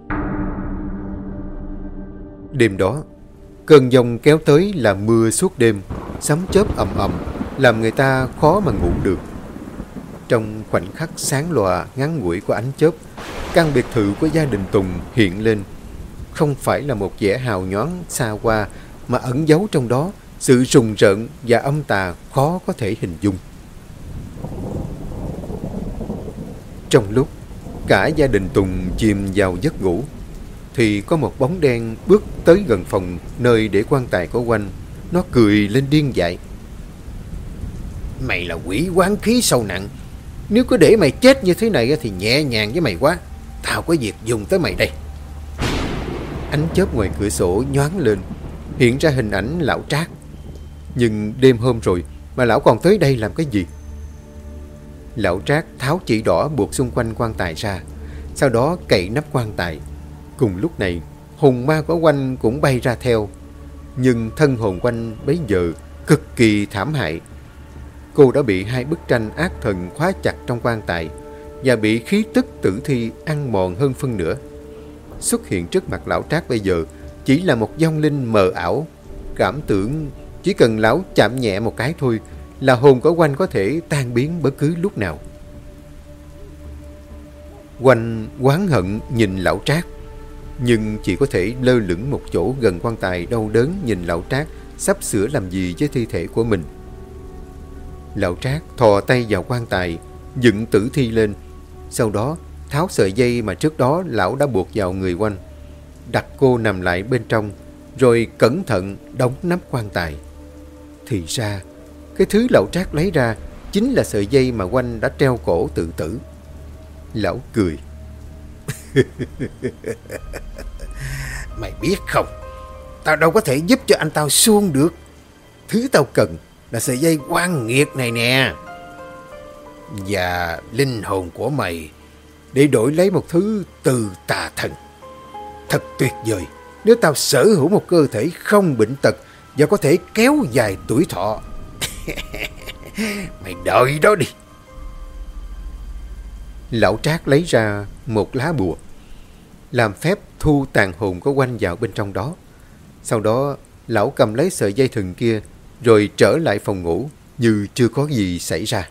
Đêm đó, cơn giông kéo tới là mưa suốt đêm, sấm chớp ầm ầm, làm người ta khó mà ngủ được. Trong khoảnh khắc sáng lòa ngắn ngủi của ánh chớp, căn biệt thự của gia đình Tùng hiện lên. Không phải là một vẻ hào nhoáng xa hoa, mà ẩn giấu trong đó sự rùng rợn và âm tà khó có thể hình dung. Trong lúc cả gia đình Tùng chìm vào giấc ngủ, thì có một bóng đen bước tới gần phòng nơi để quan tài của Oanh. Nó cười lên điên dại. Mày là quỷ oán khí sâu nặng. Nếu cứ để mày chết như thế này thì nhẹ nhàng với mày quá. Tao có việc dùng tới mày đây. Ánh chớp ngoài cửa sổ nhoáng lên, hiện ra hình ảnh lão Trác. Nhưng đêm hôm rồi mà lão còn tới đây làm cái gì? Lão Trác tháo chỉ đỏ buộc xung quanh quan tài ra, sau đó cậy nắp quan tài. Cùng lúc này, hồn ma của Oanh cũng bay ra theo. Nhưng thân hồn Oanh bấy giờ cực kỳ thảm hại. Cô đã bị hai bức tranh ác thần khóa chặt trong quan tài và bị khí tức tử thi ăn mòn hơn phân nửa. Xuất hiện trước mặt lão Trác bây giờ chỉ là một vong linh mờ ảo, cảm tưởng chỉ cần lão chạm nhẹ một cái thôi là hồn của Oanh có thể tan biến bất cứ lúc nào. Oanh oán hận nhìn lão Trác, nhưng chỉ có thể lơ lửng một chỗ gần quan tài, đau đớn nhìn lão Trác sắp sửa làm gì với thi thể của mình. Lão Trác thò tay vào quan tài, dựng tử thi lên, sau đó tháo sợi dây mà trước đó lão đã buộc vào người Oanh, đặt cô nằm lại bên trong, rồi cẩn thận đóng nắp quan tài. Thì ra, cái thứ lão Trác lấy ra chính là sợi dây mà Oanh đã treo cổ tự tử. Lão cười. Mày biết không, tao đâu có thể giúp cho anh tao suông được. Thứ tao cần là sợi dây oan nghiệt này nè, và linh hồn của mày để đổi lấy một thứ từ tà thần. Thật tuyệt vời nếu tao sở hữu một cơ thể không bệnh tật và có thể kéo dài tuổi thọ. Mày đợi đó đi. Lão Trác lấy ra một lá bùa, làm phép thu tàn hồn của Oanh vào bên trong đó. Sau đó lão cầm lấy sợi dây thừng kia rồi trở lại phòng ngủ như chưa có gì xảy ra.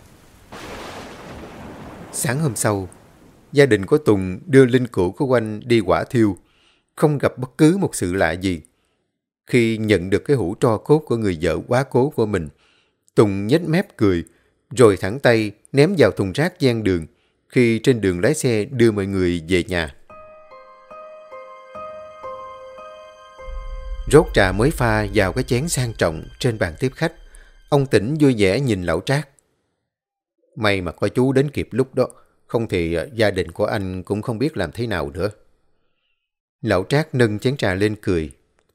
Sáng hôm sau, gia đình của Tùng đưa linh cữu của Oanh đi hỏa thiêu, không gặp bất cứ một sự lạ gì. Khi nhận được cái hũ tro cốt của người vợ quá cố của mình, Tùng nhếch mép cười, rồi thẳng tay ném vào thùng rác ven đường khi trên đường lái xe đưa mọi người về nhà. Rót trà mới pha vào cái chén sang trọng trên bàn tiếp khách, ông Tĩnh vui vẻ nhìn lão Trác. May mà có chú đến kịp lúc đó, không thì gia đình của anh cũng không biết làm thế nào nữa. Lão Trác nâng chén trà lên cười.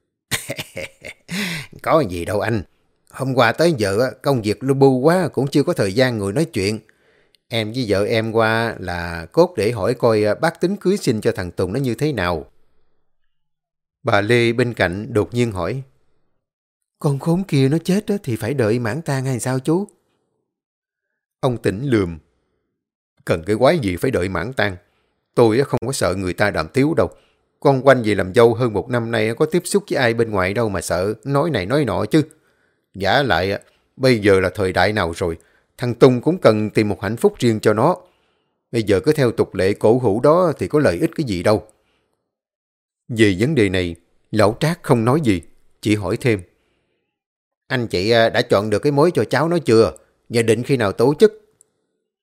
Có gì đâu anh. Hôm qua tới giờ công việc lu bu quá cũng chưa có thời gian ngồi nói chuyện. Em với vợ em qua là cốt để hỏi coi bác tính cưới xin cho thằng Tùng nó như thế nào. Bà Lê bên cạnh đột nhiên hỏi. Con khốn kia nó chết thì phải đợi mãn tang hay sao chú? Ông Tĩnh lườm. Cần cái quái gì phải đợi mãn tang. Tôi không có sợ người ta đàm tiếu đâu. Con Oanh về làm dâu hơn 1 năm nay có tiếp xúc với ai bên ngoài đâu mà sợ nói này nói nọ chứ. Giả lại, bây giờ là thời đại nào rồi, thằng Tùng cũng cần tìm một hạnh phúc riêng cho nó. Bây giờ cứ theo tục lệ cổ hủ đó thì có lợi ích cái gì đâu. Về vấn đề này, lão Trác không nói gì, chỉ hỏi thêm. Anh chị đã chọn được cái mối cho cháu nó chưa? Và định khi nào tổ chức?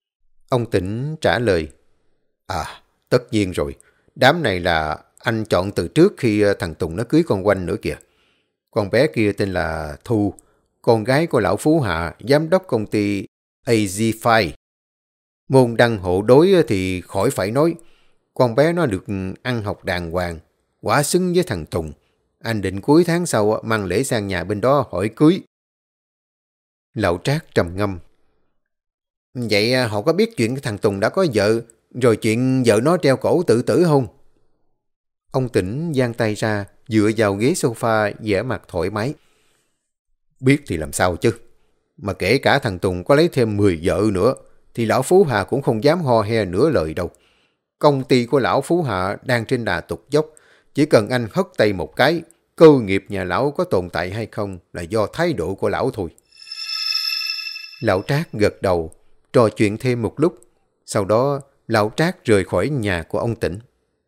Ông Tĩnh trả lời. Tất nhiên rồi. Đám này là anh chọn từ trước khi thằng Tùng nó cưới con Oanh nữa kìa. Con bé kia tên là Thu, con gái của lão Phú Hạ, giám đốc công ty AZ5. Môn đăng hộ đối thì khỏi phải nói. Con bé nó được ăn học đàng hoàng, quả xứng với thằng Tùng. Anh định cuối tháng sau mang lễ sang nhà bên đó hỏi cưới. Lão Trác trầm ngâm. Vậy họ có biết chuyện thằng Tùng đã có vợ, rồi chuyện vợ nó treo cổ tự tử không? Ông Tĩnh giang tay ra, dựa vào ghế sofa, vẻ mặt thoải mái. Biết thì làm sao chứ. Mà kể cả thằng Tùng có lấy thêm 10 vợ nữa, thì lão Phú Hà cũng không dám ho he nửa lời đâu. Công ty của lão Phú Hạ đang trên đà tụt dốc. Chỉ cần anh hất tay một cái, cơ nghiệp nhà lão có tồn tại hay không là do thái độ của lão thôi. Lão Trác gật đầu, trò chuyện thêm một lúc. Sau đó, lão Trác rời khỏi nhà của ông Tĩnh.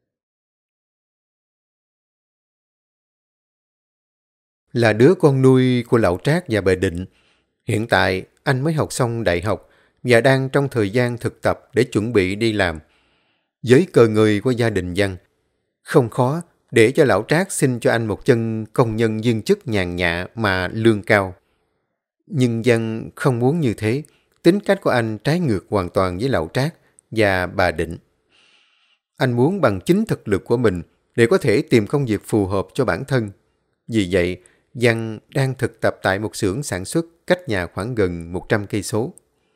Là đứa con nuôi của lão Trác và bà Định. Hiện tại, anh mới học xong đại học và đang trong thời gian thực tập để chuẩn bị đi làm. Với cơ ngơi của gia đình Văn, không khó để cho lão Trác xin cho anh một chân công nhân viên chức nhàn nhã mà lương cao. Nhưng Văn không muốn như thế. Tính cách của anh trái ngược hoàn toàn với lão Trác và bà Định. Anh muốn bằng chính thực lực của mình để có thể tìm công việc phù hợp cho bản thân. Vì vậy, Văn đang thực tập tại một xưởng sản xuất cách nhà khoảng gần 100 cây số.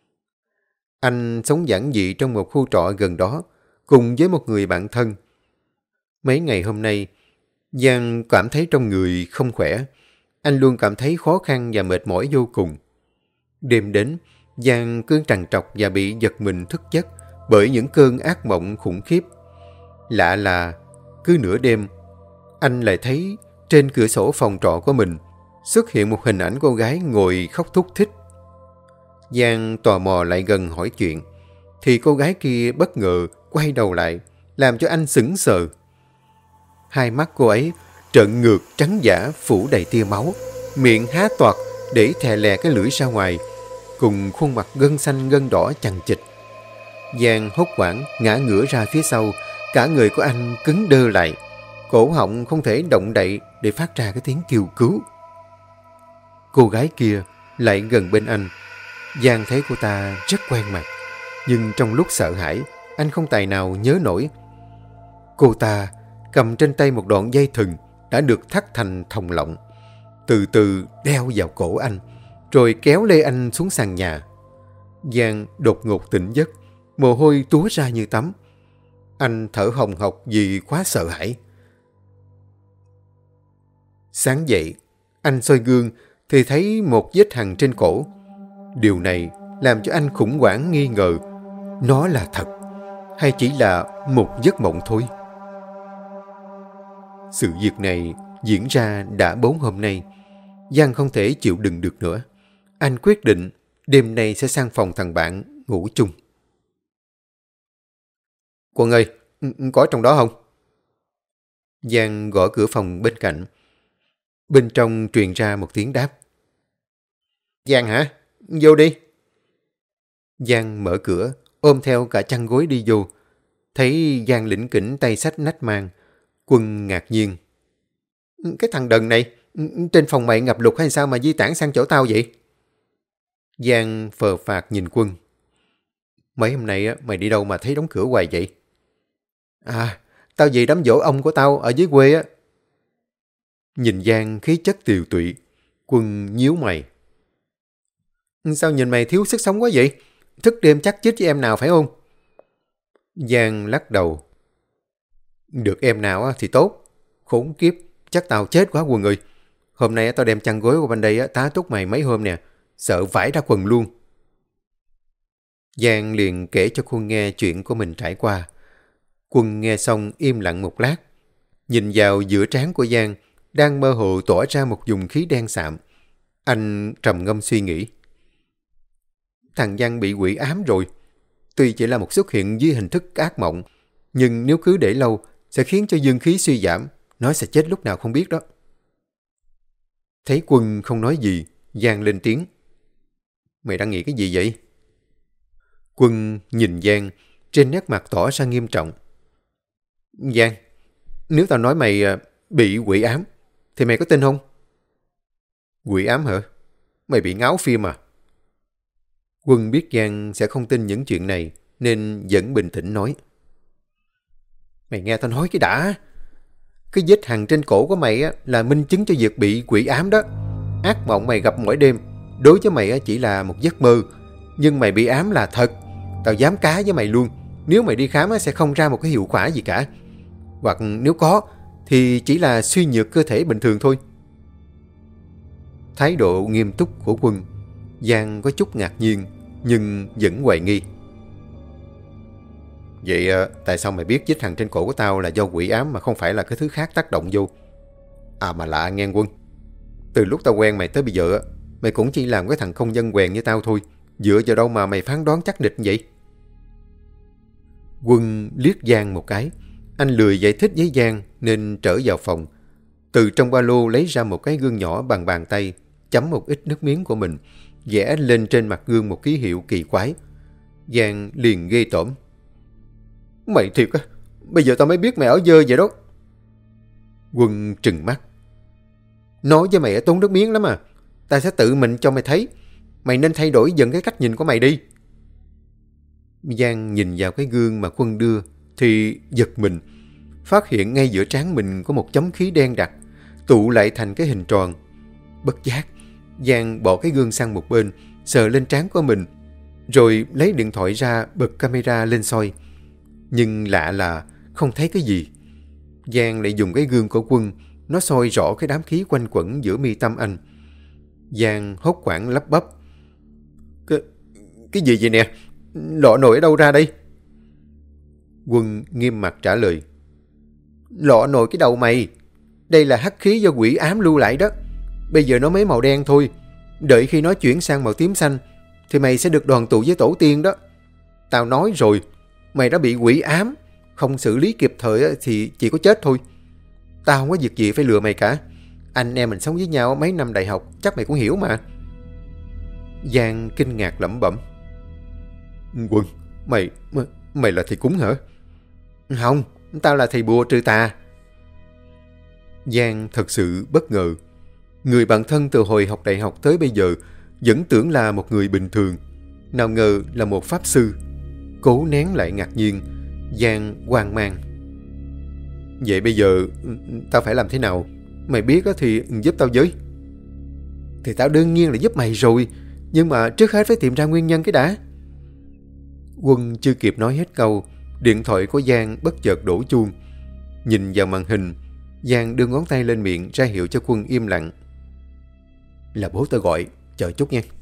Anh sống giản dị trong một khu trọ gần đó, cùng với một người bạn thân. Mấy ngày hôm nay, Văn cảm thấy trong người không khỏe. Anh luôn cảm thấy khó khăn và mệt mỏi vô cùng. Đêm đến, Văn cứ trằn trọc và bị giật mình thức giấc bởi những cơn ác mộng khủng khiếp. Lạ là, cứ nửa đêm, anh lại thấy trên cửa sổ phòng trọ của mình xuất hiện một hình ảnh cô gái ngồi khóc thút thít. Giang tò mò lại gần hỏi chuyện, thì cô gái kia bất ngờ quay đầu lại, làm cho anh sững sờ. Hai mắt cô ấy trợn ngược trắng dã phủ đầy tia máu, miệng há toạc để thè lè cái lưỡi ra ngoài, cùng khuôn mặt gân xanh gân đỏ chằng chịt. Giang hốt hoảng ngã ngửa ra phía sau, cả người của anh cứng đơ lại, cổ họng không thể động đậy để phát ra cái tiếng kêu cứu. Cô gái kia lại gần bên anh. Giang thấy cô ta rất quen mặt, nhưng trong lúc sợ hãi, anh không tài nào nhớ nổi. Cô ta cầm trên tay một đoạn dây thừng đã được thắt thành thòng lọng, từ từ đeo vào cổ anh, rồi kéo lê anh xuống sàn nhà. Giang đột ngột tỉnh giấc, mồ hôi túa ra như tắm. Anh thở hồng hộc vì quá sợ hãi. Sáng dậy, anh soi gương thì thấy một vết hằn trên cổ. Điều này làm cho anh khủng hoảng nghi ngờ nó là thật hay chỉ là một giấc mộng thôi. Sự việc này diễn ra đã 4 hôm nay. Giang không thể chịu đựng được nữa. Anh quyết định đêm nay sẽ sang phòng thằng bạn ngủ chung. Quân ơi, có trong đó không? Giang gõ cửa phòng bên cạnh. Bên trong truyền ra một tiếng đáp. Giang hả? Vô đi. Giang mở cửa, ôm theo cả chăn gối đi vô. Thấy Giang lỉnh kỉnh tay xách nách mang. Quân ngạc nhiên. Cái thằng đần này, trên phòng mày ngập lụt hay sao mà di tản sang chỗ tao vậy? Giang phờ phạc nhìn Quân. Mấy hôm nay mày đi đâu mà thấy đóng cửa hoài vậy? Tao về đám giỗ ông của tao ở dưới quê á. Nhìn Giang khí chất tiều tụy, Quân nhíu mày. Sao nhìn mày thiếu sức sống quá vậy? Thức đêm chắc chết với em nào phải không? Giang lắc đầu. Được em nào thì tốt. Khốn kiếp, chắc tao chết quá Quân ơi. Hôm nay tao đem chăn gối qua bên đây tá túc mày mấy hôm nè. Sợ vãi ra quần luôn. Giang liền kể cho Quân nghe chuyện của mình trải qua. Quân nghe xong im lặng một lát. Nhìn vào giữa trán của Giang, đang mơ hồ tỏa ra một vùng khí đen sạm. Anh trầm ngâm suy nghĩ. Thằng Giang bị quỷ ám rồi. Tuy chỉ là một xuất hiện dưới hình thức ác mộng, nhưng nếu cứ để lâu sẽ khiến cho dương khí suy giảm. Nó sẽ chết lúc nào không biết đó. Thấy Quân không nói gì, Giang lên tiếng. Mày đang nghĩ cái gì vậy? Quân nhìn Giang, trên nét mặt tỏ ra nghiêm trọng. Giang, nếu tao nói mày bị quỷ ám, thì mày có tin không? Quỷ ám hả? Mày bị ngáo phim à? Quân biết Giang sẽ không tin những chuyện này, nên vẫn bình tĩnh nói. Mày nghe tao nói cái đã. Cái vết hằn trên cổ của mày là minh chứng cho việc bị quỷ ám đó. Ác mộng mày gặp mỗi đêm, đối với mày chỉ là một giấc mơ. Nhưng mày bị ám là thật. Tao dám cá với mày luôn. Nếu mày đi khám sẽ không ra một cái hiệu quả gì cả. Hoặc nếu có, thì chỉ là suy nhược cơ thể bình thường thôi. Thái độ nghiêm túc của Quân, Giang có chút ngạc nhiên, nhưng vẫn hoài nghi. Vậy tại sao mày biết vết hằn trên cổ của tao là do quỷ ám mà không phải là cái thứ khác tác động vô? À mà lạ nghe Quân. Từ lúc tao quen mày tới bây giờ, mày cũng chỉ làm cái thằng không dân quèn như tao thôi. Dựa vào đâu mà mày phán đoán chắc nịch vậy? Quân liếc Giang một cái. Anh lười giải thích với Giang nên trở vào phòng. Từ trong ba lô lấy ra một cái gương nhỏ bằng bàn tay, chấm một ít nước miếng của mình, vẽ lên trên mặt gương một ký hiệu kỳ quái. Giang liền ghê tởm. Mày thiệt á? Bây giờ tao mới biết mày ở dơ vậy đó. Quân trừng mắt. Nói với mày tốn nước miếng lắm à. Tao sẽ tự mình cho mày thấy. Mày nên thay đổi dần cái cách nhìn của mày đi. Giang nhìn vào cái gương mà Quân đưa thì giật mình. Phát hiện ngay giữa trán mình có một chấm khí đen đặc, tụ lại thành cái hình tròn. Bất giác, Giang bỏ cái gương sang một bên, sờ lên trán của mình, rồi lấy điện thoại ra bật camera lên soi. Nhưng lạ là không thấy cái gì. Giang lại dùng cái gương của Quân, nó soi rõ cái đám khí quanh quẩn giữa mi tâm anh. Giang hốt hoảng lắp bắp. Cái gì vậy nè? Lọ nồi ở đâu ra đây? Quân nghiêm mặt trả lời. Lọ nồi cái đầu mày. Đây là hắc khí do quỷ ám lưu lại đó. Bây giờ nó mới màu đen thôi. Đợi khi nó chuyển sang màu tím xanh thì mày sẽ được đoàn tụ với tổ tiên đó. Tao nói rồi, mày đã bị quỷ ám. Không xử lý kịp thời thì chỉ có chết thôi. Tao không có việc gì phải lừa mày cả. Anh em mình sống với nhau mấy năm đại học, chắc mày cũng hiểu mà. Giang kinh ngạc lẩm bẩm. Quân, mày là thầy cúng hả? Không, tao là thầy bùa trừ tà. Giang thật sự bất ngờ. Người bạn thân từ hồi học đại học tới bây giờ vẫn tưởng là một người bình thường. Nào ngờ là một pháp sư. Cố nén lại ngạc nhiên, Giang hoang mang. Vậy bây giờ tao phải làm thế nào? Mày biết thì giúp tao với. Thì tao đương nhiên là giúp mày rồi. Nhưng mà trước hết phải tìm ra nguyên nhân cái đã. Quân chưa kịp nói hết câu, điện thoại của Giang bất chợt đổ chuông. Nhìn vào màn hình, Giang đưa ngón tay lên miệng ra hiệu cho Quân im lặng. Là bố tao gọi, chờ chút nha.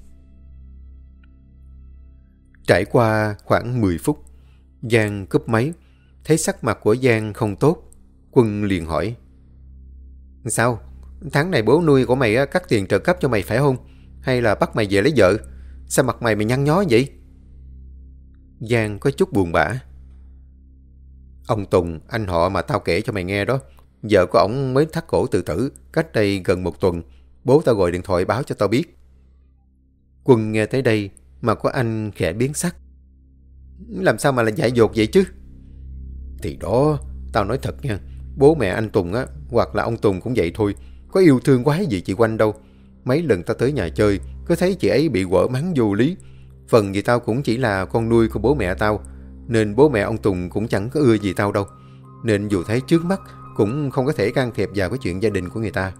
Trải qua khoảng 10 phút, Giang cúp máy. Thấy sắc mặt của Giang không tốt, Quân liền hỏi. Sao? Tháng này bố nuôi của mày cắt tiền trợ cấp cho mày phải không? Hay là bắt mày về lấy vợ? Sao mặt mày nhăn nhó vậy? Giang có chút buồn bã. Ông Tùng, anh họ mà tao kể cho mày nghe đó, vợ của ổng mới thắt cổ tự tử cách đây gần 1 tuần. Bố tao gọi điện thoại báo cho tao biết. Quân nghe tới đây mà có anh khẽ biến sắc. Làm sao mà là dại dột vậy chứ? Thì đó, tao nói thật nha, bố mẹ anh Tùng hoặc là ông Tùng cũng vậy thôi. Có yêu thương quái gì chị Oanh đâu. Mấy lần tao tới nhà chơi, cứ thấy chị ấy bị quở mắng vô lý. Phần vì tao cũng chỉ là con nuôi của bố mẹ tao, nên bố mẹ ông Tùng cũng chẳng có ưa gì tao đâu. Nên dù thấy trước mắt cũng không có thể can thiệp vào cái chuyện gia đình của người ta.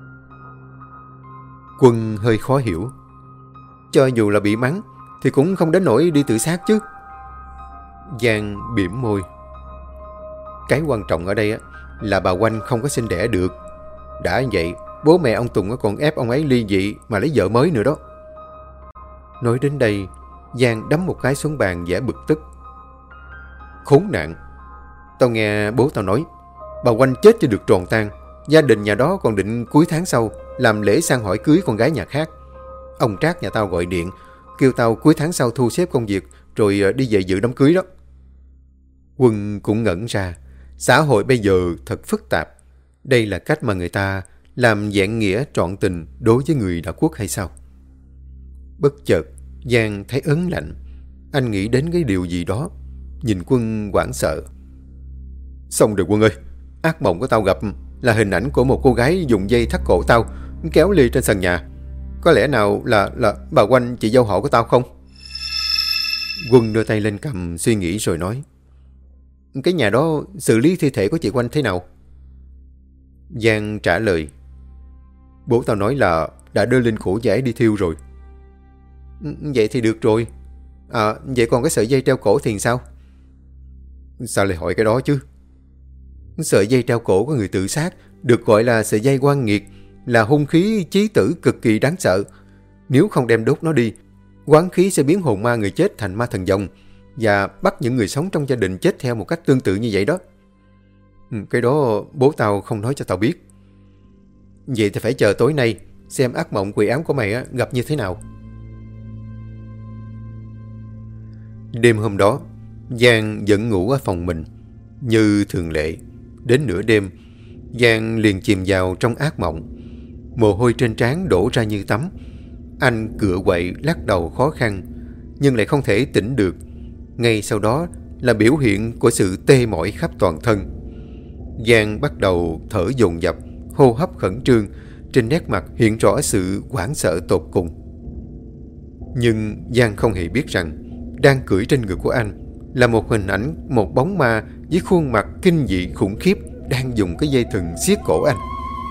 Quân hơi khó hiểu. Cho dù là bị mắng thì cũng không đến nỗi đi tự sát chứ. Giang bỉm môi. Cái quan trọng ở đây là bà Oanh không có sinh đẻ được. Đã vậy, bố mẹ ông Tùng còn ép ông ấy ly dị mà lấy vợ mới nữa đó. Nói đến đây, Giang đấm một cái xuống bàn vẻ bực tức. Khốn nạn! Tao nghe bố tao nói, bà Oanh chết cho được tròn tang. Gia đình nhà đó còn định cuối tháng sau làm lễ sang hỏi cưới con gái nhà khác. Ông Trác nhà tao gọi điện, kêu tao cuối tháng sau thu xếp công việc rồi đi về dự đám cưới đó. Quân cũng ngẩn ra. Xã hội bây giờ thật phức tạp. Đây là cách mà người ta làm dạng nghĩa trọn tình đối với người đã khuất hay sao? Bất chợt, Giang thấy ớn lạnh. Anh nghĩ đến cái điều gì đó, nhìn Quân hoảng sợ. Xong rồi Quân ơi, ác mộng của tao gặp là hình ảnh của một cô gái dùng dây thắt cổ tao, kéo Ly trên sàn nhà. Có lẽ nào là bà Oanh, chị dâu họ của tao không? Quân đưa tay lên cầm suy nghĩ rồi nói. Cái nhà đó xử lý thi thể của chị Oanh thế nào? Giang trả lời. Bố tao nói là đã đưa linh khổ giải đi thiêu rồi. Vậy thì được rồi. Vậy còn cái sợi dây treo cổ thì sao? Sao lại hỏi cái đó chứ? Sợi dây treo cổ của người tự sát được gọi là sợi dây oan nghiệt, là hung khí chí tử cực kỳ đáng sợ. Nếu không đem đốt nó đi, oán khí sẽ biến hồn ma người chết thành ma thần dòng và bắt những người sống trong gia đình chết theo một cách tương tự như vậy đó. Cái đó bố tao không nói cho tao biết. Vậy thì phải chờ tối nay xem ác mộng quỷ ám của mày gặp như thế nào. Đêm hôm đó, Giang vẫn ngủ ở phòng mình. Như thường lệ, đến nửa đêm, Giang liền chìm vào trong ác mộng. Mồ hôi trên trán đổ ra như tắm. Anh cựa quậy lắc đầu khó khăn, nhưng lại không thể tỉnh được. Ngay sau đó là biểu hiện của sự tê mỏi khắp toàn thân. Giang bắt đầu thở dồn dập, hô hấp khẩn trương, trên nét mặt hiện rõ sự hoảng sợ tột cùng. Nhưng Giang không hề biết rằng đang cưỡi trên người của anh là một hình ảnh, một bóng ma với khuôn mặt kinh dị khủng khiếp đang dùng cái dây thừng siết cổ anh.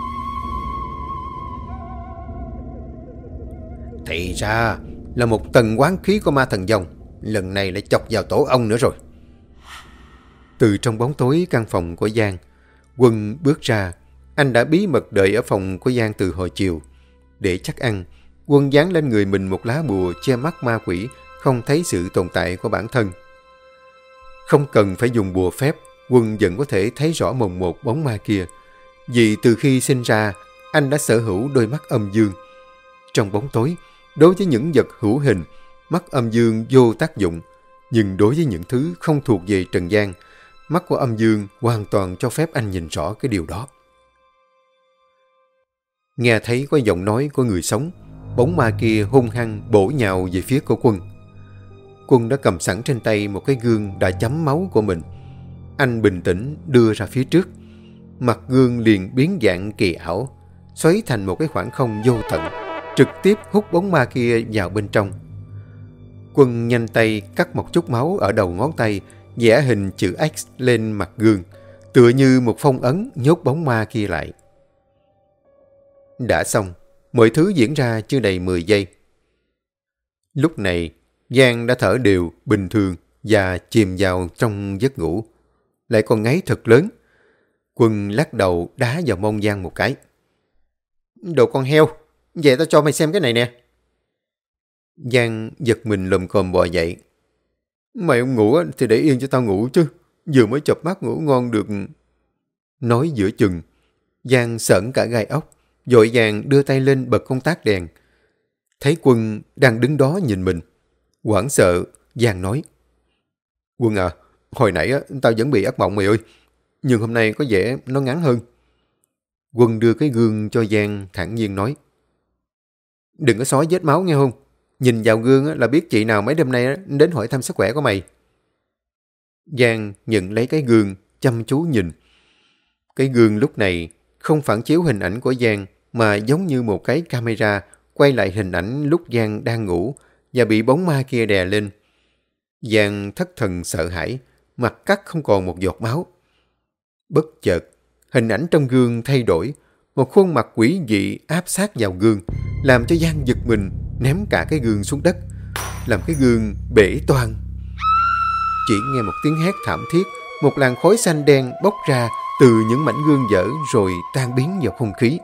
Thì ra là một tầng oán khí của ma thần dòng, lần này lại chọc vào tổ ong nữa rồi. Từ trong bóng tối căn phòng của Giang, Quân bước ra. Anh đã bí mật đợi ở phòng của Giang từ hồi chiều. Để chắc ăn, Quân dán lên người mình một lá bùa che mắt ma quỷ không thấy sự tồn tại của bản thân. Không cần phải dùng bùa phép, Quân vẫn có thể thấy rõ mồn một bóng ma kia. Vì từ khi sinh ra, anh đã sở hữu đôi mắt âm dương. Trong bóng tối, đối với những vật hữu hình, mắt âm dương vô tác dụng. Nhưng đối với những thứ không thuộc về trần gian, mắt của âm dương hoàn toàn cho phép anh nhìn rõ cái điều đó. Nghe thấy có giọng nói của người sống, bóng ma kia hung hăng bổ nhào về phía của Quân. Quân đã cầm sẵn trên tay một cái gương đã chấm máu của mình. Anh bình tĩnh đưa ra phía trước. Mặt gương liền biến dạng kỳ ảo, xoáy thành một cái khoảng không vô tận, trực tiếp hút bóng ma kia vào bên trong. Quân nhanh tay cắt một chút máu ở đầu ngón tay, vẽ hình chữ X lên mặt gương, tựa như một phong ấn nhốt bóng ma kia lại. Đã xong, mọi thứ diễn ra chưa đầy 10 giây. Lúc này, Giang đã thở đều, bình thường và chìm vào trong giấc ngủ. Lại còn ngáy thật lớn. Quân lắc đầu đá vào mông Giang một cái. Đồ con heo, về tao cho mày xem cái này nè. Giang giật mình lồm cồm bò dậy. Mày không ngủ thì để yên cho tao ngủ chứ. Vừa mới chợp mắt ngủ ngon được. Nói giữa chừng, Giang sởn cả gai ốc, vội vàng đưa tay lên bật công tắc đèn. Thấy Quân đang đứng đó nhìn mình. Hoảng sợ, Giang nói. Quân à, hồi nãy tao vẫn bị ác mộng mày ơi. Nhưng hôm nay có vẻ nó ngắn hơn. Quân đưa cái gương cho Giang thản nhiên nói. Đừng có xóa vết máu nghe không? Nhìn vào gương là biết chị nào mấy đêm nay đến hỏi thăm sức khỏe của mày. Giang nhận lấy cái gương, chăm chú nhìn. Cái gương lúc này không phản chiếu hình ảnh của Giang, mà giống như một cái camera quay lại hình ảnh lúc Giang đang ngủ và bị bóng ma kia đè lên. Giang thất thần sợ hãi, mặt cắt không còn một giọt máu. Bất chợt, hình ảnh trong gương thay đổi, một khuôn mặt quỷ dị áp sát vào gương, làm cho Giang giật mình, ném cả cái gương xuống đất, làm cái gương bể toang. Chỉ nghe một tiếng hét thảm thiết, một làn khói xanh đen bốc ra từ những mảnh gương vỡ rồi tan biến vào không khí.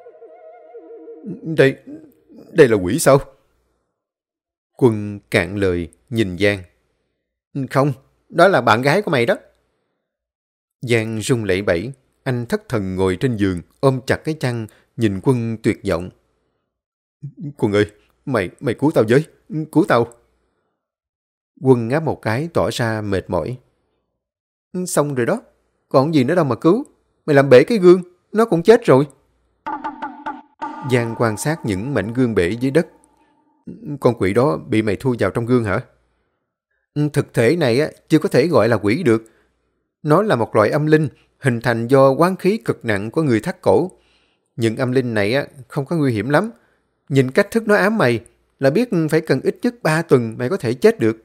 Đây là quỷ sao? Quân cạn lời nhìn Giang. Không, đó là bạn gái của mày đó. Giang run lẩy bẩy, anh thất thần ngồi trên giường, ôm chặt cái chăn, nhìn Quân tuyệt vọng. Quân ơi, mày cứu tao với, cứu tao. Quân ngáp một cái tỏ ra mệt mỏi. Xong rồi đó, còn gì nữa đâu mà cứu. Mày làm bể cái gương, nó cũng chết rồi. Giang quan sát những mảnh gương bể dưới đất. Con quỷ đó bị mày thu vào trong gương hả? Thực thể này chưa có thể gọi là quỷ được. Nó là một loại âm linh hình thành do oán khí cực nặng của người thắt cổ. Nhưng âm linh này không có nguy hiểm lắm. Nhìn cách thức nó ám mày là biết phải cần ít nhất 3 tuần mày có thể chết được.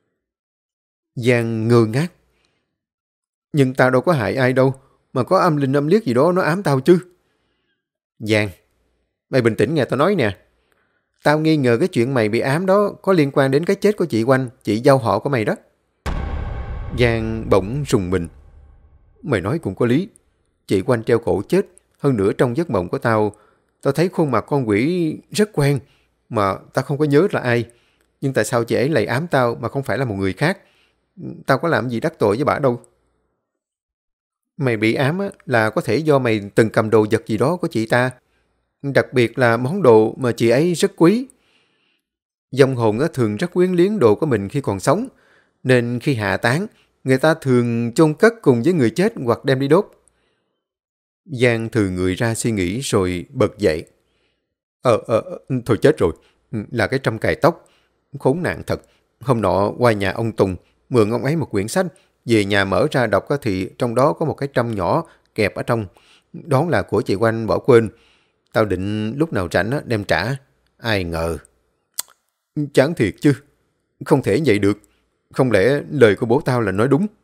Giang ngơ ngác. Nhưng tao đâu có hại ai đâu, mà có âm linh âm liếc gì đó nó ám tao chứ. Giang, mày bình tĩnh nghe tao nói nè. Tao nghi ngờ cái chuyện mày bị ám đó có liên quan đến cái chết của chị Oanh, chị dâu họ của mày đó. Giang bỗng rùng mình. Mày nói cũng có lý. Chị Oanh treo cổ chết. Hơn nữa trong giấc mộng của tao thấy khuôn mặt con quỷ rất quen, mà tao không có nhớ là ai. Nhưng tại sao chị ấy lại ám tao mà không phải là một người khác? Tao có làm gì đắc tội với bả đâu. Mày bị ám là có thể do mày từng cầm đồ vật gì đó của chị ta. Đặc biệt là món đồ mà chị ấy rất quý. Vong hồn thường rất quyến luyến đồ của mình khi còn sống, nên khi hạ táng, người ta thường chôn cất cùng với người chết hoặc đem đi đốt. Giang thừ người ra suy nghĩ rồi bật dậy. Thôi chết rồi, là cái trăm cài tóc. Khốn nạn thật. Hôm nọ qua nhà ông Tùng, mượn ông ấy một quyển sách, về nhà mở ra đọc thì trong đó có một cái trăm nhỏ kẹp ở trong. Đó là của chị Oanh bỏ quên. Tao định lúc nào rảnh đem trả. Ai ngờ. Chán thiệt chứ. Không thể vậy được. Không lẽ lời của bố tao là nói đúng?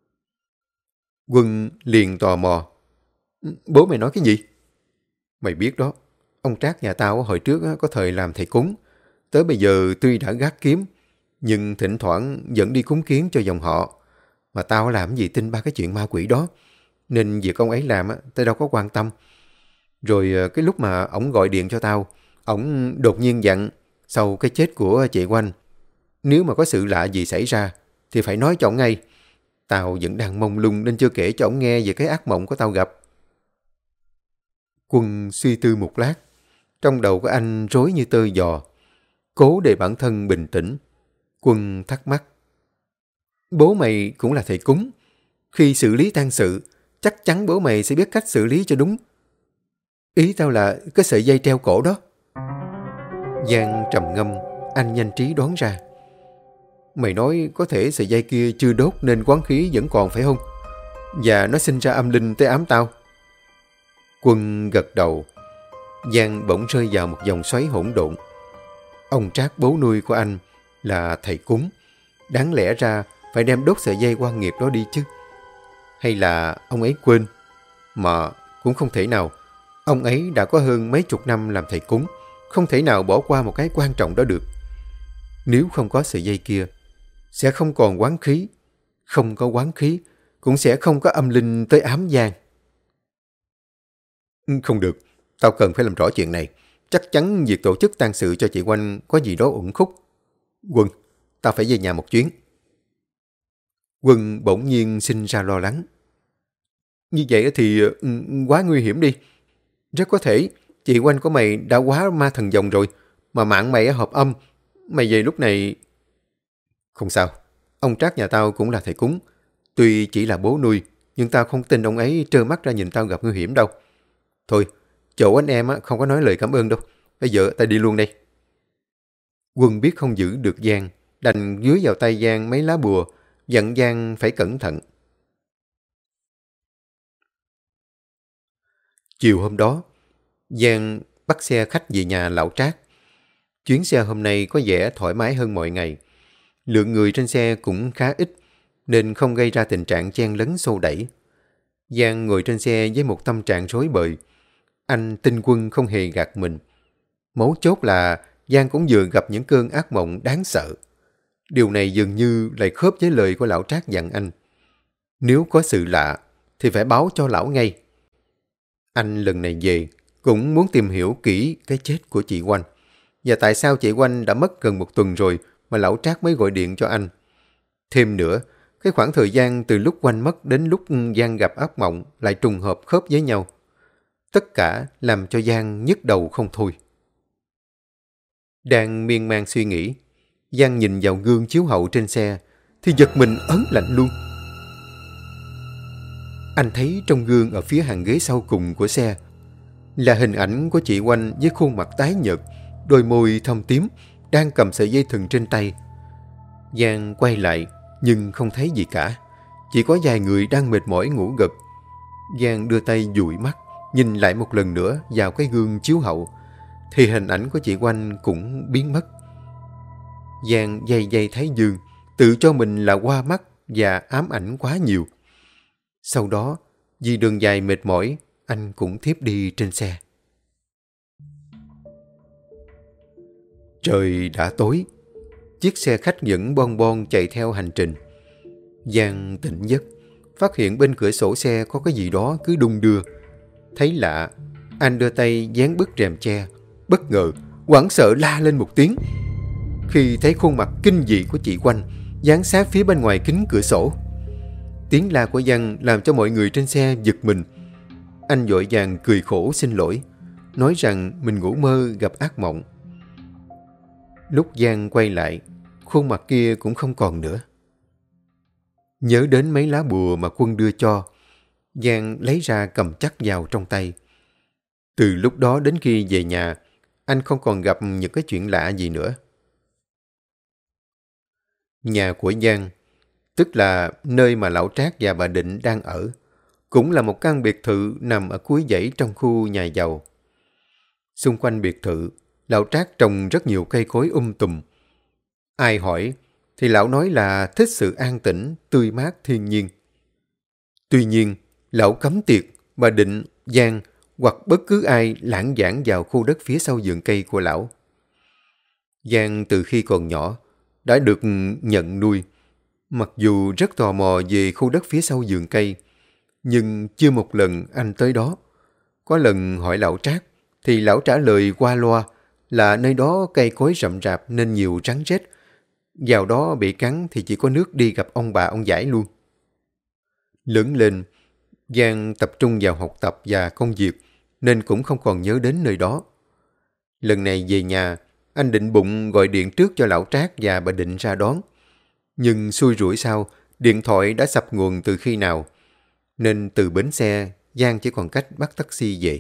Quân liền tò mò. Bố mày nói cái gì? Mày biết đó. Ông Trác nhà tao hồi trước có thời làm thầy cúng. Tới bây giờ tuy đã gác kiếm, nhưng thỉnh thoảng vẫn đi cúng kiến cho dòng họ. Mà tao làm gì tin ba cái chuyện ma quỷ đó. Nên việc ông ấy làm tao đâu có quan tâm. Rồi cái lúc mà ổng gọi điện cho tao, ổng đột nhiên dặn sau cái chết của chị Oanh, nếu mà có sự lạ gì xảy ra thì phải nói cho ổng ngay. Tao vẫn đang mông lung nên chưa kể cho ổng nghe về cái ác mộng của tao gặp. Quân suy tư một lát. Trong đầu của anh rối như tơ giò. Cố để bản thân bình tĩnh. Quân thắc mắc. Bố mày cũng là thầy cúng. Khi xử lý tang sự, chắc chắn bố mày sẽ biết cách xử lý cho đúng. Ý tao là cái sợi dây treo cổ đó. Giang trầm ngâm, anh nhanh trí đoán ra. Mày nói có thể sợi dây kia chưa đốt nên quán khí vẫn còn phải không? Và nó sinh ra âm linh tới ám tao. Quân gật đầu. Giang bỗng rơi vào một vòng xoáy hỗn độn. Ông Trác bố nuôi của anh là thầy cúng. Đáng lẽ ra phải đem đốt sợi dây oan nghiệp đó đi chứ. Hay là ông ấy quên? Mà cũng không thể nào. Ông ấy đã có hơn mấy chục năm làm thầy cúng, không thể nào bỏ qua một cái quan trọng đó được. Nếu không có sợi dây kia, sẽ không còn oán khí. Không có oán khí, cũng sẽ không có âm linh tới ám Giang. Không được, tao cần phải làm rõ chuyện này. Chắc chắn việc tổ chức tang sự cho chị Oanh có gì đó uẩn khúc. Quân, tao phải về nhà một chuyến. Quân bỗng nhiên sinh ra lo lắng. Như vậy thì quá nguy hiểm đi. Rất có thể chị Oanh của mày đã quá ma thần dòng rồi, mà mạng mày hợp âm. Mày về lúc này... Không sao, ông Trác nhà tao cũng là thầy cúng. Tuy chỉ là bố nuôi, nhưng tao không tin ông ấy trơ mắt ra nhìn tao gặp nguy hiểm đâu. Thôi, chỗ anh em không có nói lời cảm ơn đâu. Bây giờ tao đi luôn đây. Quân biết không giữ được Giang, đành dưới vào tay Giang mấy lá bùa, dặn Giang phải cẩn thận. Chiều hôm đó, Giang bắt xe khách về nhà lão Trác. Chuyến xe hôm nay có vẻ thoải mái hơn mọi ngày. Lượng người trên xe cũng khá ít, nên không gây ra tình trạng chen lấn xô đẩy. Giang ngồi trên xe với một tâm trạng rối bời. Anh tin Quân không hề gạt mình. Mấu chốt là Giang cũng vừa gặp những cơn ác mộng đáng sợ. Điều này dường như lại khớp với lời của lão Trác dặn anh. Nếu có sự lạ, thì phải báo cho lão ngay. Anh lần này về cũng muốn tìm hiểu kỹ cái chết của chị Oanh. Và tại sao chị Oanh đã mất gần 1 tuần rồi mà lão Trác mới gọi điện cho anh. Thêm nữa, cái khoảng thời gian từ lúc Oanh mất đến lúc Giang gặp ác mộng lại trùng hợp khớp với nhau. Tất cả làm cho Giang nhức đầu không thôi. Đang miên man suy nghĩ, Giang nhìn vào gương chiếu hậu trên xe thì giật mình ớn lạnh luôn. Anh thấy trong gương ở phía hàng ghế sau cùng của xe là hình ảnh của chị Oanh với khuôn mặt tái nhợt, đôi môi thâm tím, đang cầm sợi dây thừng trên tay. Giang quay lại nhưng không thấy gì cả. Chỉ có vài người đang mệt mỏi ngủ gật. Giang đưa tay dụi mắt, nhìn lại một lần nữa vào cái gương chiếu hậu, thì hình ảnh của chị Oanh cũng biến mất. Giang day day thái dương, tự cho mình là qua mắt và ám ảnh quá nhiều. Sau đó, vì đường dài mệt mỏi, anh cũng thiếp đi trên xe. Trời đã tối. Chiếc xe khách dẫn bon bon chạy theo hành trình. Giang tỉnh giấc, phát hiện bên cửa sổ xe có cái gì đó cứ đung đưa. Thấy lạ, anh đưa tay dán bức rèm che, bất ngờ, hoảng sợ la lên một tiếng. Khi thấy khuôn mặt kinh dị của chị Oanh dán sát phía bên ngoài kính cửa sổ. Tiếng la của Giang làm cho mọi người trên xe giật mình. Anh vội vàng cười khổ xin lỗi, nói rằng mình ngủ mơ gặp ác mộng. Lúc Giang quay lại, khuôn mặt kia cũng không còn nữa. Nhớ đến mấy lá bùa mà Quân đưa cho, Giang lấy ra cầm chắc vào trong tay. Từ lúc đó đến khi về nhà, anh không còn gặp những cái chuyện lạ gì nữa. Nhà của Giang, tức là nơi mà Lão Trác và bà Định đang ở, cũng là một căn biệt thự nằm ở cuối dãy trong khu nhà giàu. Xung quanh biệt thự, Lão Trác trồng rất nhiều cây cối tùm. Ai hỏi thì Lão nói là thích sự an tĩnh, tươi mát thiên nhiên. Tuy nhiên, Lão cấm tiệt bà Định, Giang hoặc bất cứ ai lãng vãng vào khu đất phía sau vườn cây của Lão. Giang từ khi còn nhỏ đã được nhận nuôi. Mặc dù rất tò mò về khu đất phía sau vườn cây, nhưng chưa một lần anh tới đó. Có lần hỏi Lão Trác, thì Lão trả lời qua loa là nơi đó cây cối rậm rạp nên nhiều rắn rết. Vào đó bị cắn thì chỉ có nước đi gặp ông bà ông giải luôn. Lớn lên, Giang tập trung vào học tập và công việc nên cũng không còn nhớ đến nơi đó. Lần này về nhà, anh định bụng gọi điện trước cho Lão Trác và bà Định ra đón. Nhưng xui rủi sao, điện thoại đã sập nguồn từ khi nào, nên từ bến xe, Giang chỉ còn cách bắt taxi về.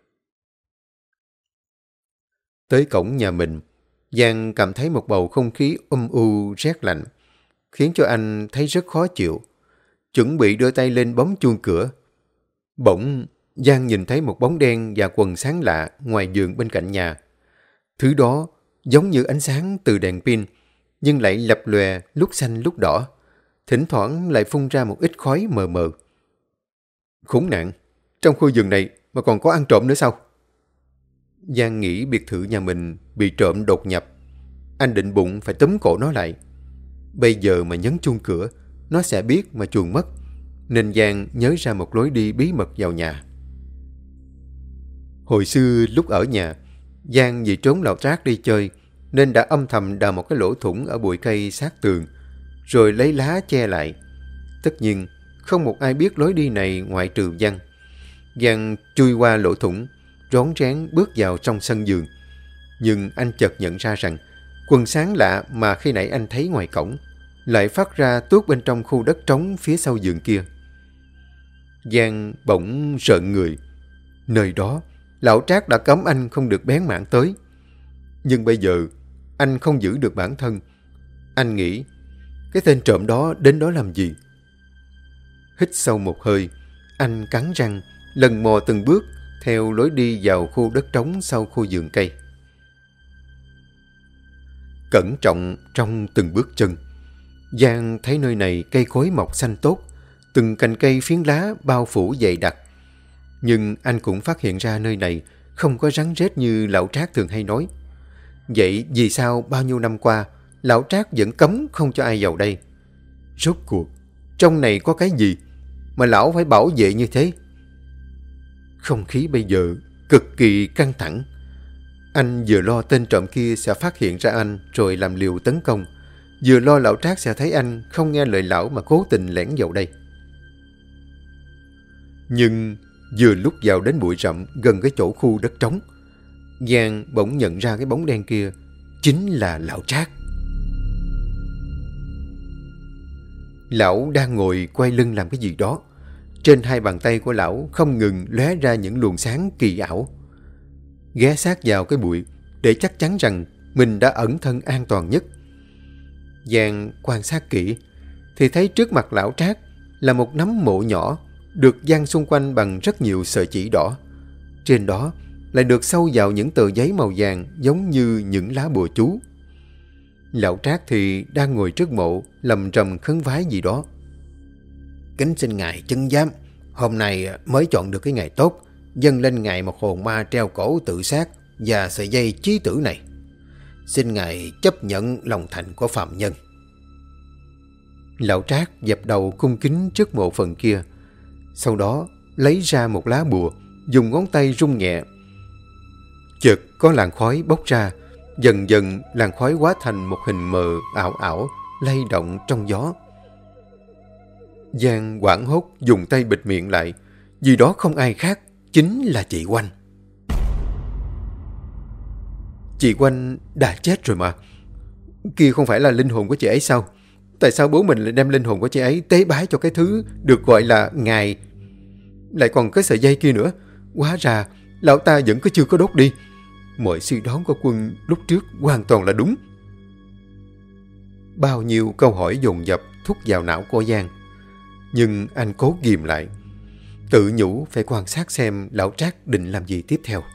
Tới cổng nhà mình, Giang cảm thấy một bầu không khí u rét lạnh, khiến cho anh thấy rất khó chịu. Chuẩn bị đưa tay lên bấm chuông cửa. Bỗng, Giang nhìn thấy một bóng đen và quần sáng lạ ngoài giường bên cạnh nhà. Thứ đó giống như ánh sáng từ đèn pin, nhưng lại lập lòe lúc xanh lúc đỏ. Thỉnh thoảng lại phun ra một ít khói mờ mờ. Khốn nạn, trong khu vườn này mà còn có ăn trộm nữa sao? Giang nghĩ biệt thự nhà mình bị trộm đột nhập. Anh định bụng phải túm cổ nó lại. Bây giờ mà nhấn chuông cửa, nó sẽ biết mà chuồn mất. Nên Giang nhớ ra một lối đi bí mật vào nhà. Hồi xưa lúc ở nhà, Giang vì trốn Lão Trác đi chơi nên đã âm thầm đào một cái lỗ thủng ở bụi cây sát tường, rồi lấy lá che lại. Tất nhiên, không một ai biết lối đi này ngoại trừ Giang. Giang chui qua lỗ thủng, rón rén bước vào trong sân vườn. Nhưng anh chợt nhận ra rằng quần sáng lạ mà khi nãy anh thấy ngoài cổng lại phát ra tuốt bên trong khu đất trống phía sau vườn kia. Giang bỗng rợn người. Nơi đó, Lão Trác đã cấm anh không được bén mảng tới. Nhưng bây giờ, anh không giữ được bản thân. Anh nghĩ, cái tên trộm đó đến đó làm gì? Hít sâu một hơi, anh cắn răng, lần mò từng bước theo lối đi vào khu đất trống sau khu vườn cây. Cẩn trọng trong từng bước chân, Giang thấy nơi này cây cối mọc xanh tốt, từng cành cây phiến lá bao phủ dày đặc. Nhưng anh cũng phát hiện ra nơi này không có rắn rết như Lão Trác thường hay nói. Vậy vì sao bao nhiêu năm qua Lão Trác vẫn cấm không cho ai vào đây? Rốt cuộc, trong này có cái gì mà lão phải bảo vệ như thế? Không khí bây giờ cực kỳ căng thẳng. Anh vừa lo tên trộm kia sẽ phát hiện ra anh rồi làm liều tấn công, vừa lo Lão Trác sẽ thấy anh không nghe lời lão mà cố tình lẻn vào đây. Nhưng vừa lúc vào đến bụi rậm gần cái chỗ khu đất trống, Giang bỗng nhận ra cái bóng đen kia chính là Lão Trác. Lão đang ngồi quay lưng làm cái gì đó. Trên hai bàn tay của lão không ngừng lóe ra những luồng sáng kỳ ảo. Ghé sát vào cái bụi để chắc chắn rằng mình đã ẩn thân an toàn nhất. Giang quan sát kỹ thì thấy trước mặt lão Trác là một nấm mộ nhỏ được dán xung quanh bằng rất nhiều sợi chỉ đỏ. Trên đó lại được sâu vào những tờ giấy màu vàng giống như những lá bùa chú. Lão Trác thì đang ngồi trước mộ lầm rầm khấn vái gì đó. Kính xin ngài chứng giám, hôm nay mới chọn được cái ngày tốt, dâng lên ngài một hồn ma treo cổ tự sát và sợi dây chí tử này. Xin ngài chấp nhận lòng thành của phàm nhân. Lão Trác dập đầu cung kính trước mộ phần kia, sau đó lấy ra một lá bùa, dùng ngón tay rung nhẹ. Chợt có làn khói bốc ra, dần dần làn khói hóa thành một hình mờ ảo ảo, lay động trong gió. Giang hoảng hốt dùng tay bịt miệng lại, vì đó không ai khác, chính là chị Oanh. Chị Oanh đã chết rồi mà. Kia không phải là linh hồn của chị ấy sao? Tại sao bố mình lại đem linh hồn của chị ấy tế bái cho cái thứ được gọi là ngài? Lại còn cái sợi dây kia nữa. Hóa ra lão ta vẫn cứ chưa có đốt đi. Mọi suy đoán của Quân lúc trước hoàn toàn là đúng. Bao nhiêu câu hỏi dồn dập thúc vào não của Giang. Nhưng anh cố ghìm lại, tự nhủ phải quan sát xem lão Trác định làm gì tiếp theo.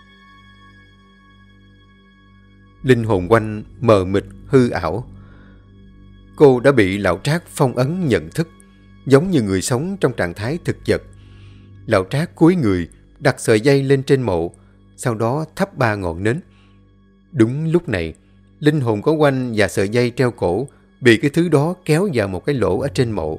Linh hồn Oanh mờ mịt hư ảo. Cô đã bị lão Trác phong ấn nhận thức, giống như người sống trong trạng thái thực vật. Lão Trác cúi người, đặt sợi dây lên trên mộ, sau đó thắp 3 ngọn nến. Đúng lúc này, linh hồn của Oanh và sợi dây treo cổ bị cái thứ đó kéo vào một cái lỗ ở trên mộ.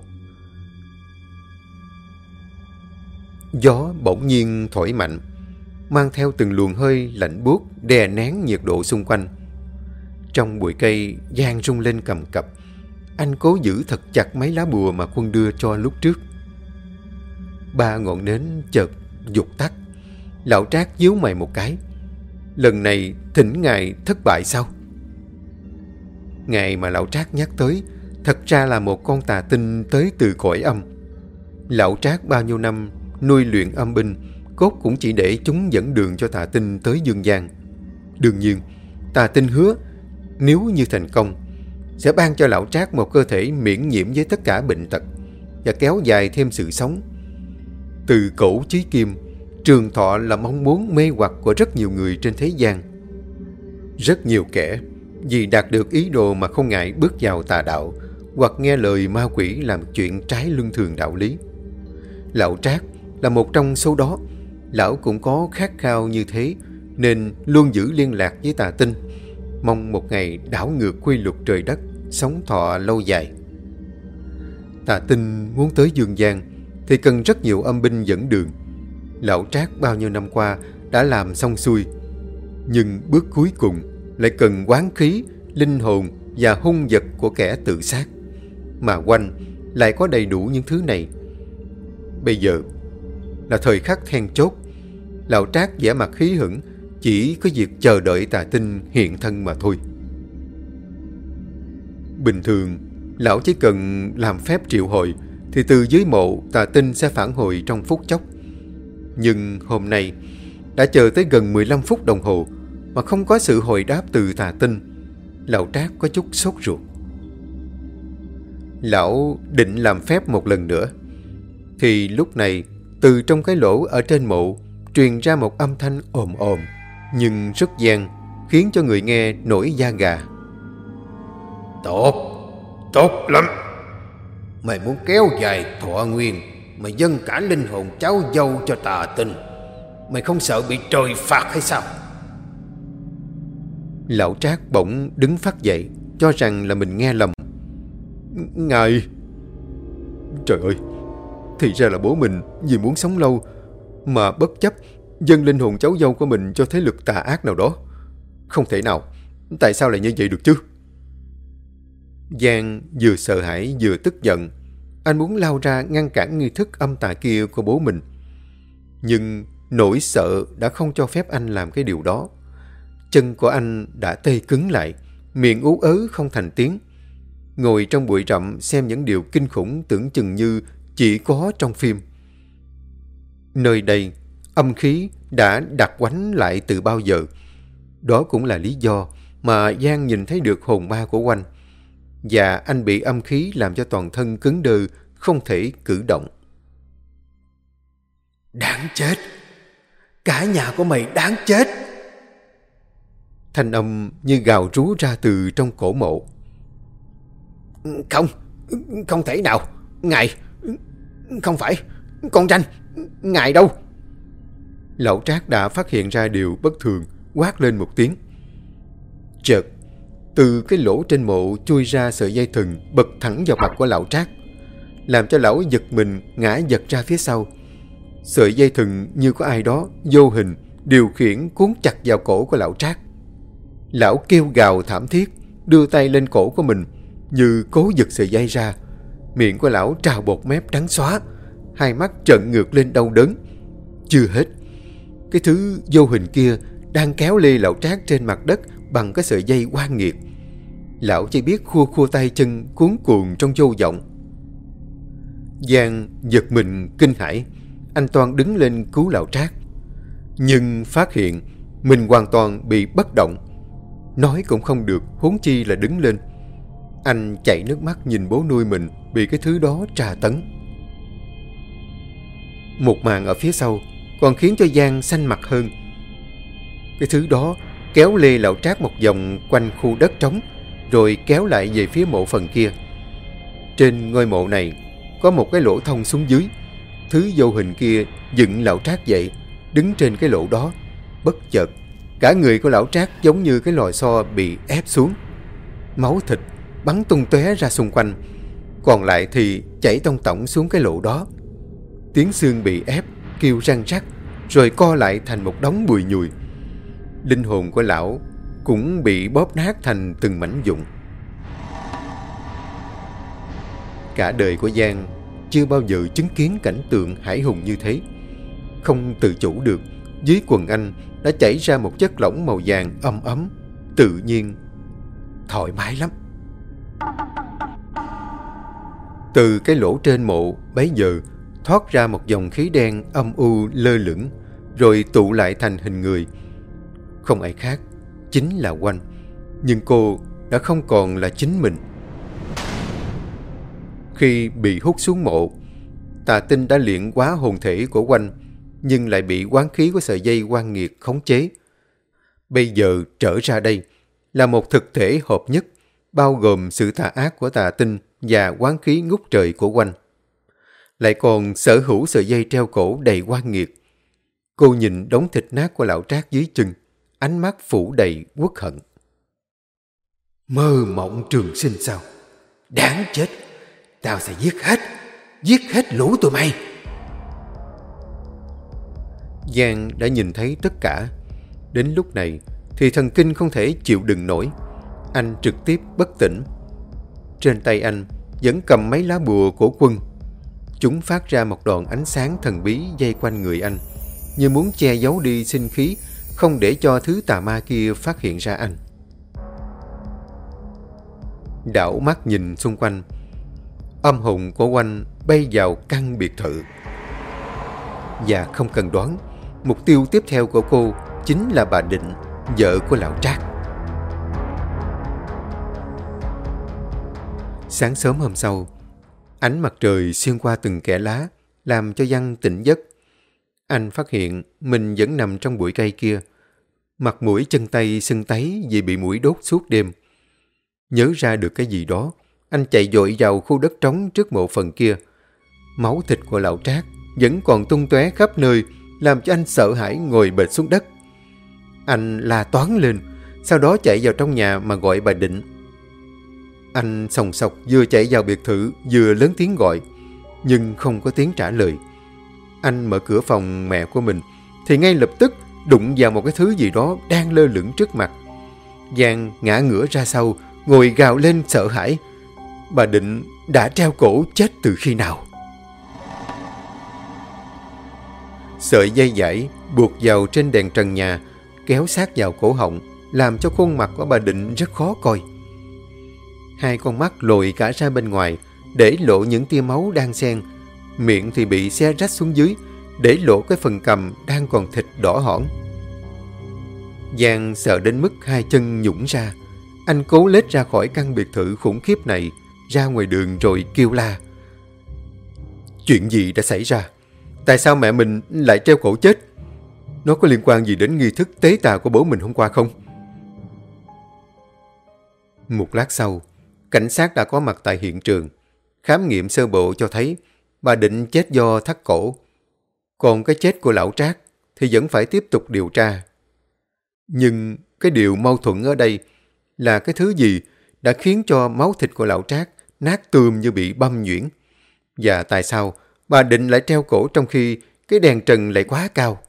Gió bỗng nhiên thổi mạnh, mang theo từng luồng hơi lạnh buốt đè nén nhiệt độ xung quanh. Trong bụi cây, Giang rung lên cầm cập. Anh cố giữ thật chặt mấy lá bùa mà Quân đưa cho lúc trước. 3 ngọn nến chợt vụt tắt. Lão Trác nhíu mày một cái. Lần này thỉnh ngài thất bại sao? Ngày mà lão Trác nhắc tới thật ra là một con tà tinh tới từ cõi âm. Lão Trác bao nhiêu năm nuôi luyện âm binh, cốt cũng chỉ để chúng dẫn đường cho tà tinh tới dương gian. Đương nhiên, tà tinh hứa nếu như thành công sẽ ban cho lão Trác một cơ thể miễn nhiễm với tất cả bệnh tật và kéo dài thêm sự sống. Từ cổ chí kim, trường thọ là mong muốn mê hoặc của rất nhiều người trên thế gian. Rất nhiều kẻ vì đạt được ý đồ mà không ngại bước vào tà đạo hoặc nghe lời ma quỷ làm chuyện trái luân thường đạo lý. Lão Trác là một trong số đó. Lão cũng có khát khao như thế nên luôn giữ liên lạc với tà tinh, mong một ngày đảo ngược quy luật trời đất, sống thọ lâu dài. Tà tinh muốn tới dương gian thì cần rất nhiều âm binh dẫn đường. Lão Trác bao nhiêu năm qua đã làm xong xuôi, nhưng bước cuối cùng lại cần oán khí, linh hồn và hung vật của kẻ tự sát. Mà Oanh lại có đầy đủ những thứ này. Bây giờ là thời khắc then chốt. Lão Trác vẻ mặt hí hửng, chỉ có việc chờ đợi tà tinh hiện thân mà thôi. Bình thường, lão chỉ cần làm phép triệu hồi thì từ dưới mộ tà tinh sẽ phản hồi trong phút chốc. Nhưng hôm nay đã chờ tới gần 15 phút đồng hồ mà không có sự hồi đáp từ tà tinh. Lão Trác có chút sốt ruột. Lão định làm phép một lần nữa thì lúc này từ trong cái lỗ ở trên mộ truyền ra một âm thanh ồm ồm nhưng rất vang, khiến cho người nghe nổi da gà. Tốt lắm. Mày muốn kéo dài thọ nguyên, mày dâng cả linh hồn cháu dâu cho tà tinh. Mày không sợ bị trời phạt hay sao? Lão Trác bỗng đứng phát dậy, cho rằng là mình nghe lầm. Ngài... Trời ơi, thì ra là bố mình vì muốn sống lâu mà bất chấp dâng linh hồn cháu dâu của mình cho thế lực tà ác nào đó. Không thể nào, tại sao lại như vậy được chứ? Giang vừa sợ hãi vừa tức giận. Anh muốn lao ra ngăn cản nghi thức âm tà kia của bố mình. Nhưng nỗi sợ đã không cho phép anh làm cái điều đó. Chân của anh đã tê cứng lại, miệng ú ớ không thành tiếng. Ngồi trong bụi rậm xem những điều kinh khủng tưởng chừng như chỉ có trong phim. Nơi đây, âm khí đã đặc quánh lại từ bao giờ. Đó cũng là lý do mà Giang nhìn thấy được hồn ma của Oanh. và anh bị âm khí làm cho toàn thân cứng đơ, không thể cử động. Đáng chết! Cả nhà của mày đáng chết! Thanh âm như gào rú ra từ trong cổ mộ. Không, không thể nào! Ngài! Không phải! Con Tranh! Ngài đâu? Lão Trác đã phát hiện ra điều bất thường, quát lên một tiếng. Chợt, từ cái lỗ trên mộ chui ra sợi dây thừng bật thẳng vào mặt của lão Trác, làm cho lão giật mình ngã giật ra phía sau. Sợi dây thừng như có ai đó vô hình điều khiển cuốn chặt vào cổ của lão Trác. Lão kêu gào thảm thiết, đưa tay lên cổ của mình như cố giật sợi dây ra. Miệng của lão trào bọt mép trắng xóa, hai mắt trợn ngược lên đau đớn. Chưa hết, cái thứ vô hình kia đang kéo lê lão Trác trên mặt đất bằng cái sợi dây oan nghiệt. Lão chỉ biết khua khua tay chân cuống cuồng trong vô vọng. Giang giật mình kinh hãi, anh toan đứng lên cứu lão Trác, nhưng phát hiện mình hoàn toàn bị bất động, nói cũng không được, huống chi là đứng lên. Anh chảy nước mắt nhìn bố nuôi mình bị cái thứ đó tra tấn. Một màn ở phía sau còn khiến cho Giang xanh mặt hơn. Cái thứ đó kéo lê lão Trác một vòng quanh khu đất trống, rồi kéo lại về phía mộ phần kia. Trên ngôi mộ này có một cái lỗ thông xuống dưới. Thứ vô hình kia dựng lão Trác dậy, đứng trên cái lỗ đó. Bất chợt, cả người của lão Trác giống như cái lò xo bị ép xuống. Máu thịt bắn tung tóe ra xung quanh, còn lại thì chảy tông tổng xuống cái lỗ đó. Tiếng xương bị ép kêu răng rắc, rồi co lại thành một đống bùi nhùi. Linh hồn của lão cũng bị bóp nát thành từng mảnh vụn. Cả đời của Giang chưa bao giờ chứng kiến cảnh tượng hãi hùng như thế. Không tự chủ được, dưới quần anh đã chảy ra một chất lỏng màu vàng ấm ấm, tự nhiên, thoải mái lắm. Từ cái lỗ trên mộ bấy giờ thoát ra một dòng khí đen âm u lơ lửng, rồi tụ lại thành hình người. Không ai khác, chính là Oanh. Nhưng cô đã không còn là chính mình. Khi bị hút xuống mộ, Tà Tinh đã luyện hóa hồn thể của Oanh, nhưng lại bị oán khí của sợi dây oan nghiệt khống chế. Bây giờ trở ra đây là một thực thể hợp nhất, bao gồm sự tà ác của Tà Tinh và oán khí ngút trời của Oanh. Lại còn sở hữu sợi dây treo cổ đầy oan nghiệt. Cô nhìn đống thịt nát của lão Trác dưới chân, ánh mắt phủ đầy uất hận. Mơ mộng trường sinh sao? Đáng chết! Tao sẽ giết hết lũ tụi mày! Giang đã nhìn thấy tất cả. Đến lúc này thì thần kinh không thể chịu đựng nổi. Anh trực tiếp bất tỉnh. Trên tay anh vẫn cầm mấy lá bùa của quân. Chúng phát ra một đoạn ánh sáng thần bí dây quanh người anh, như muốn che giấu đi sinh khí, không để cho thứ tà ma kia phát hiện ra anh. Đảo mắt nhìn xung quanh, âm hồn của Oanh bay vào căn biệt thự. Và không cần đoán, mục tiêu tiếp theo của cô chính là bà Định, vợ của lão Trác. Sáng sớm hôm sau, ánh mặt trời xuyên qua từng kẽ lá, làm cho Văn tỉnh giấc. Anh phát hiện mình vẫn nằm trong bụi cây kia, mặt mũi chân tay sưng tấy vì bị muỗi đốt suốt đêm. Nhớ ra được cái gì đó, anh chạy vội vào khu đất trống trước mộ phần kia. Máu thịt của lão Trác vẫn còn tung tóe khắp nơi, làm cho anh sợ hãi ngồi bệt xuống đất. Anh la toáng lên, sau đó chạy vào trong nhà mà gọi bà Định. Anh sòng sọc vừa chạy vào biệt thự vừa lớn tiếng gọi, nhưng không có tiếng trả lời. Anh mở cửa phòng mẹ của mình thì ngay lập tức đụng vào một cái thứ gì đó đang lơ lửng trước mặt. Giang ngã ngửa ra sau, ngồi gào lên sợ hãi. Bà Định đã treo cổ chết từ khi nào? Sợi dây dải buộc vào trên đèn trần nhà, kéo sát vào cổ họng, làm cho khuôn mặt của bà Định rất khó coi. Hai con mắt lồi cả ra bên ngoài, để lộ những tia máu đang xen. Miệng thì bị xé rách xuống dưới, để lộ cái phần cằm đang còn thịt đỏ hỏn. Giang sợ đến mức hai chân nhũn ra. Anh cố lết ra khỏi căn biệt thự khủng khiếp này, ra ngoài đường rồi kêu la. Chuyện gì đã xảy ra? Tại sao mẹ mình lại treo cổ chết? Nó có liên quan gì đến nghi thức tế tà của bố mình hôm qua không? Một lát sau, cảnh sát đã có mặt tại hiện trường. Khám nghiệm sơ bộ cho thấy bà Định chết do thắt cổ. Còn cái chết của lão Trác thì vẫn phải tiếp tục điều tra. Nhưng cái điều mâu thuẫn ở đây là cái thứ gì đã khiến cho máu thịt của lão Trác nát tươm như bị băm nhuyễn? Và tại sao bà Định lại treo cổ trong khi cái đèn trần lại quá cao?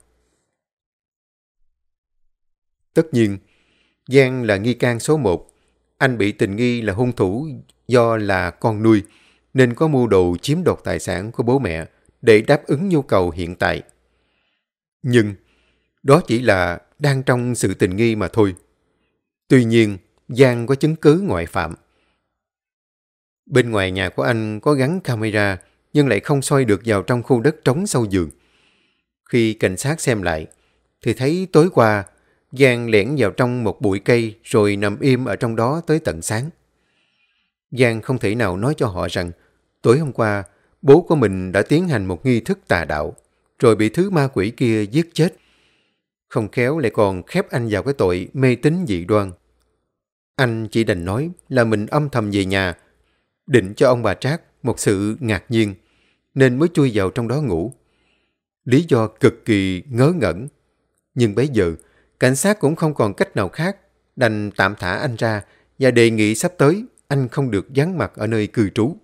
Tất nhiên, Giang là nghi can số 1. Anh bị tình nghi là hung thủ do là con nuôi, nên có mưu đồ chiếm đoạt tài sản của bố mẹ để đáp ứng nhu cầu hiện tại. Nhưng đó chỉ là đang trong sự tình nghi mà thôi. Tuy nhiên, Giang có chứng cứ ngoại phạm. Bên ngoài nhà của anh có gắn camera, nhưng lại không soi được vào trong khu đất trống sau giường. Khi cảnh sát xem lại, thì thấy tối qua Giang lẻn vào trong một bụi cây rồi nằm im ở trong đó tới tận sáng. Giang không thể nào nói cho họ rằng tối hôm qua bố của mình đã tiến hành một nghi thức tà đạo rồi bị thứ ma quỷ kia giết chết. Không khéo lại còn khép anh vào cái tội mê tín dị đoan. Anh chỉ đành nói là mình âm thầm về nhà, định cho ông bà Trác một sự ngạc nhiên, nên mới chui vào trong đó ngủ. Lý do cực kỳ ngớ ngẩn. Nhưng bấy giờ, cảnh sát cũng không còn cách nào khác, đành tạm thả anh ra và đề nghị sắp tới anh không được vắng mặt ở nơi cư trú.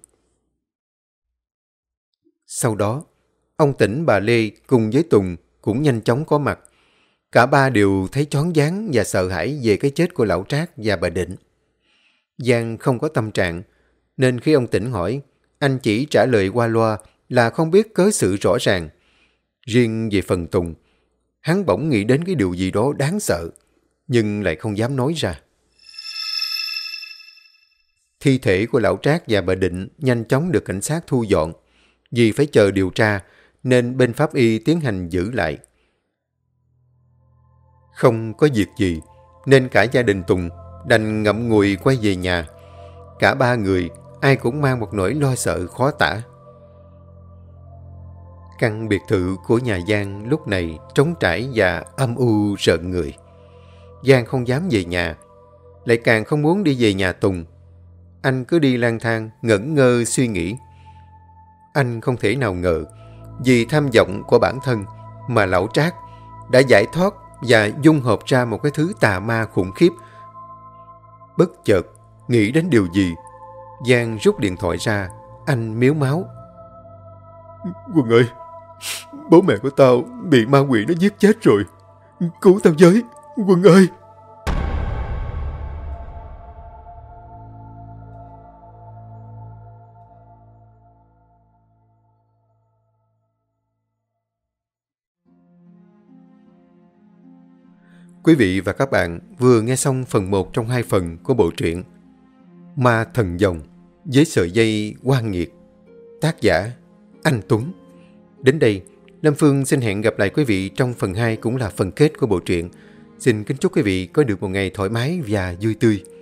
Sau đó, ông Tĩnh, bà Lê cùng với Tùng cũng nhanh chóng có mặt. Cả ba đều thấy choáng váng và sợ hãi về cái chết của lão Trác và bà Định. Giang không có tâm trạng, nên khi ông Tĩnh hỏi, anh chỉ trả lời qua loa là không biết cớ sự rõ ràng. Riêng về phần Tùng, hắn bỗng nghĩ đến cái điều gì đó đáng sợ, nhưng lại không dám nói ra. Thi thể của lão Trác và bà Định nhanh chóng được cảnh sát thu dọn. Vì phải chờ điều tra, nên bên pháp y tiến hành giữ lại. Không có việc gì, nên cả gia đình Tùng đành ngậm ngùi quay về nhà. Cả ba người, ai cũng mang một nỗi lo sợ khó tả. Căn biệt thự của nhà Giang lúc này trống trải và âm u rợn người. Giang không dám về nhà, lại càng không muốn đi về nhà Tùng. Anh cứ đi lang thang, ngẩn ngơ suy nghĩ. Anh không thể nào ngờ, vì tham vọng của bản thân mà lão Trác đã giải thoát và dung hợp ra một cái thứ tà ma khủng khiếp. Bất chợt, nghĩ đến điều gì, Giang rút điện thoại ra, anh mếu máo. Quân ơi, bố mẹ của tao bị ma quỷ nó giết chết rồi. Cứu tao với, Quân ơi! Quý vị và các bạn vừa nghe xong phần 1 trong 2 phần của bộ truyện Ma Thần Dòng với sợi dây oan nghiệt, tác giả Anh Tuấn. Đến đây, Lâm Phương xin hẹn gặp lại quý vị trong phần 2 cũng là phần kết của bộ truyện. Xin kính chúc quý vị có được một ngày thoải mái và vui tươi.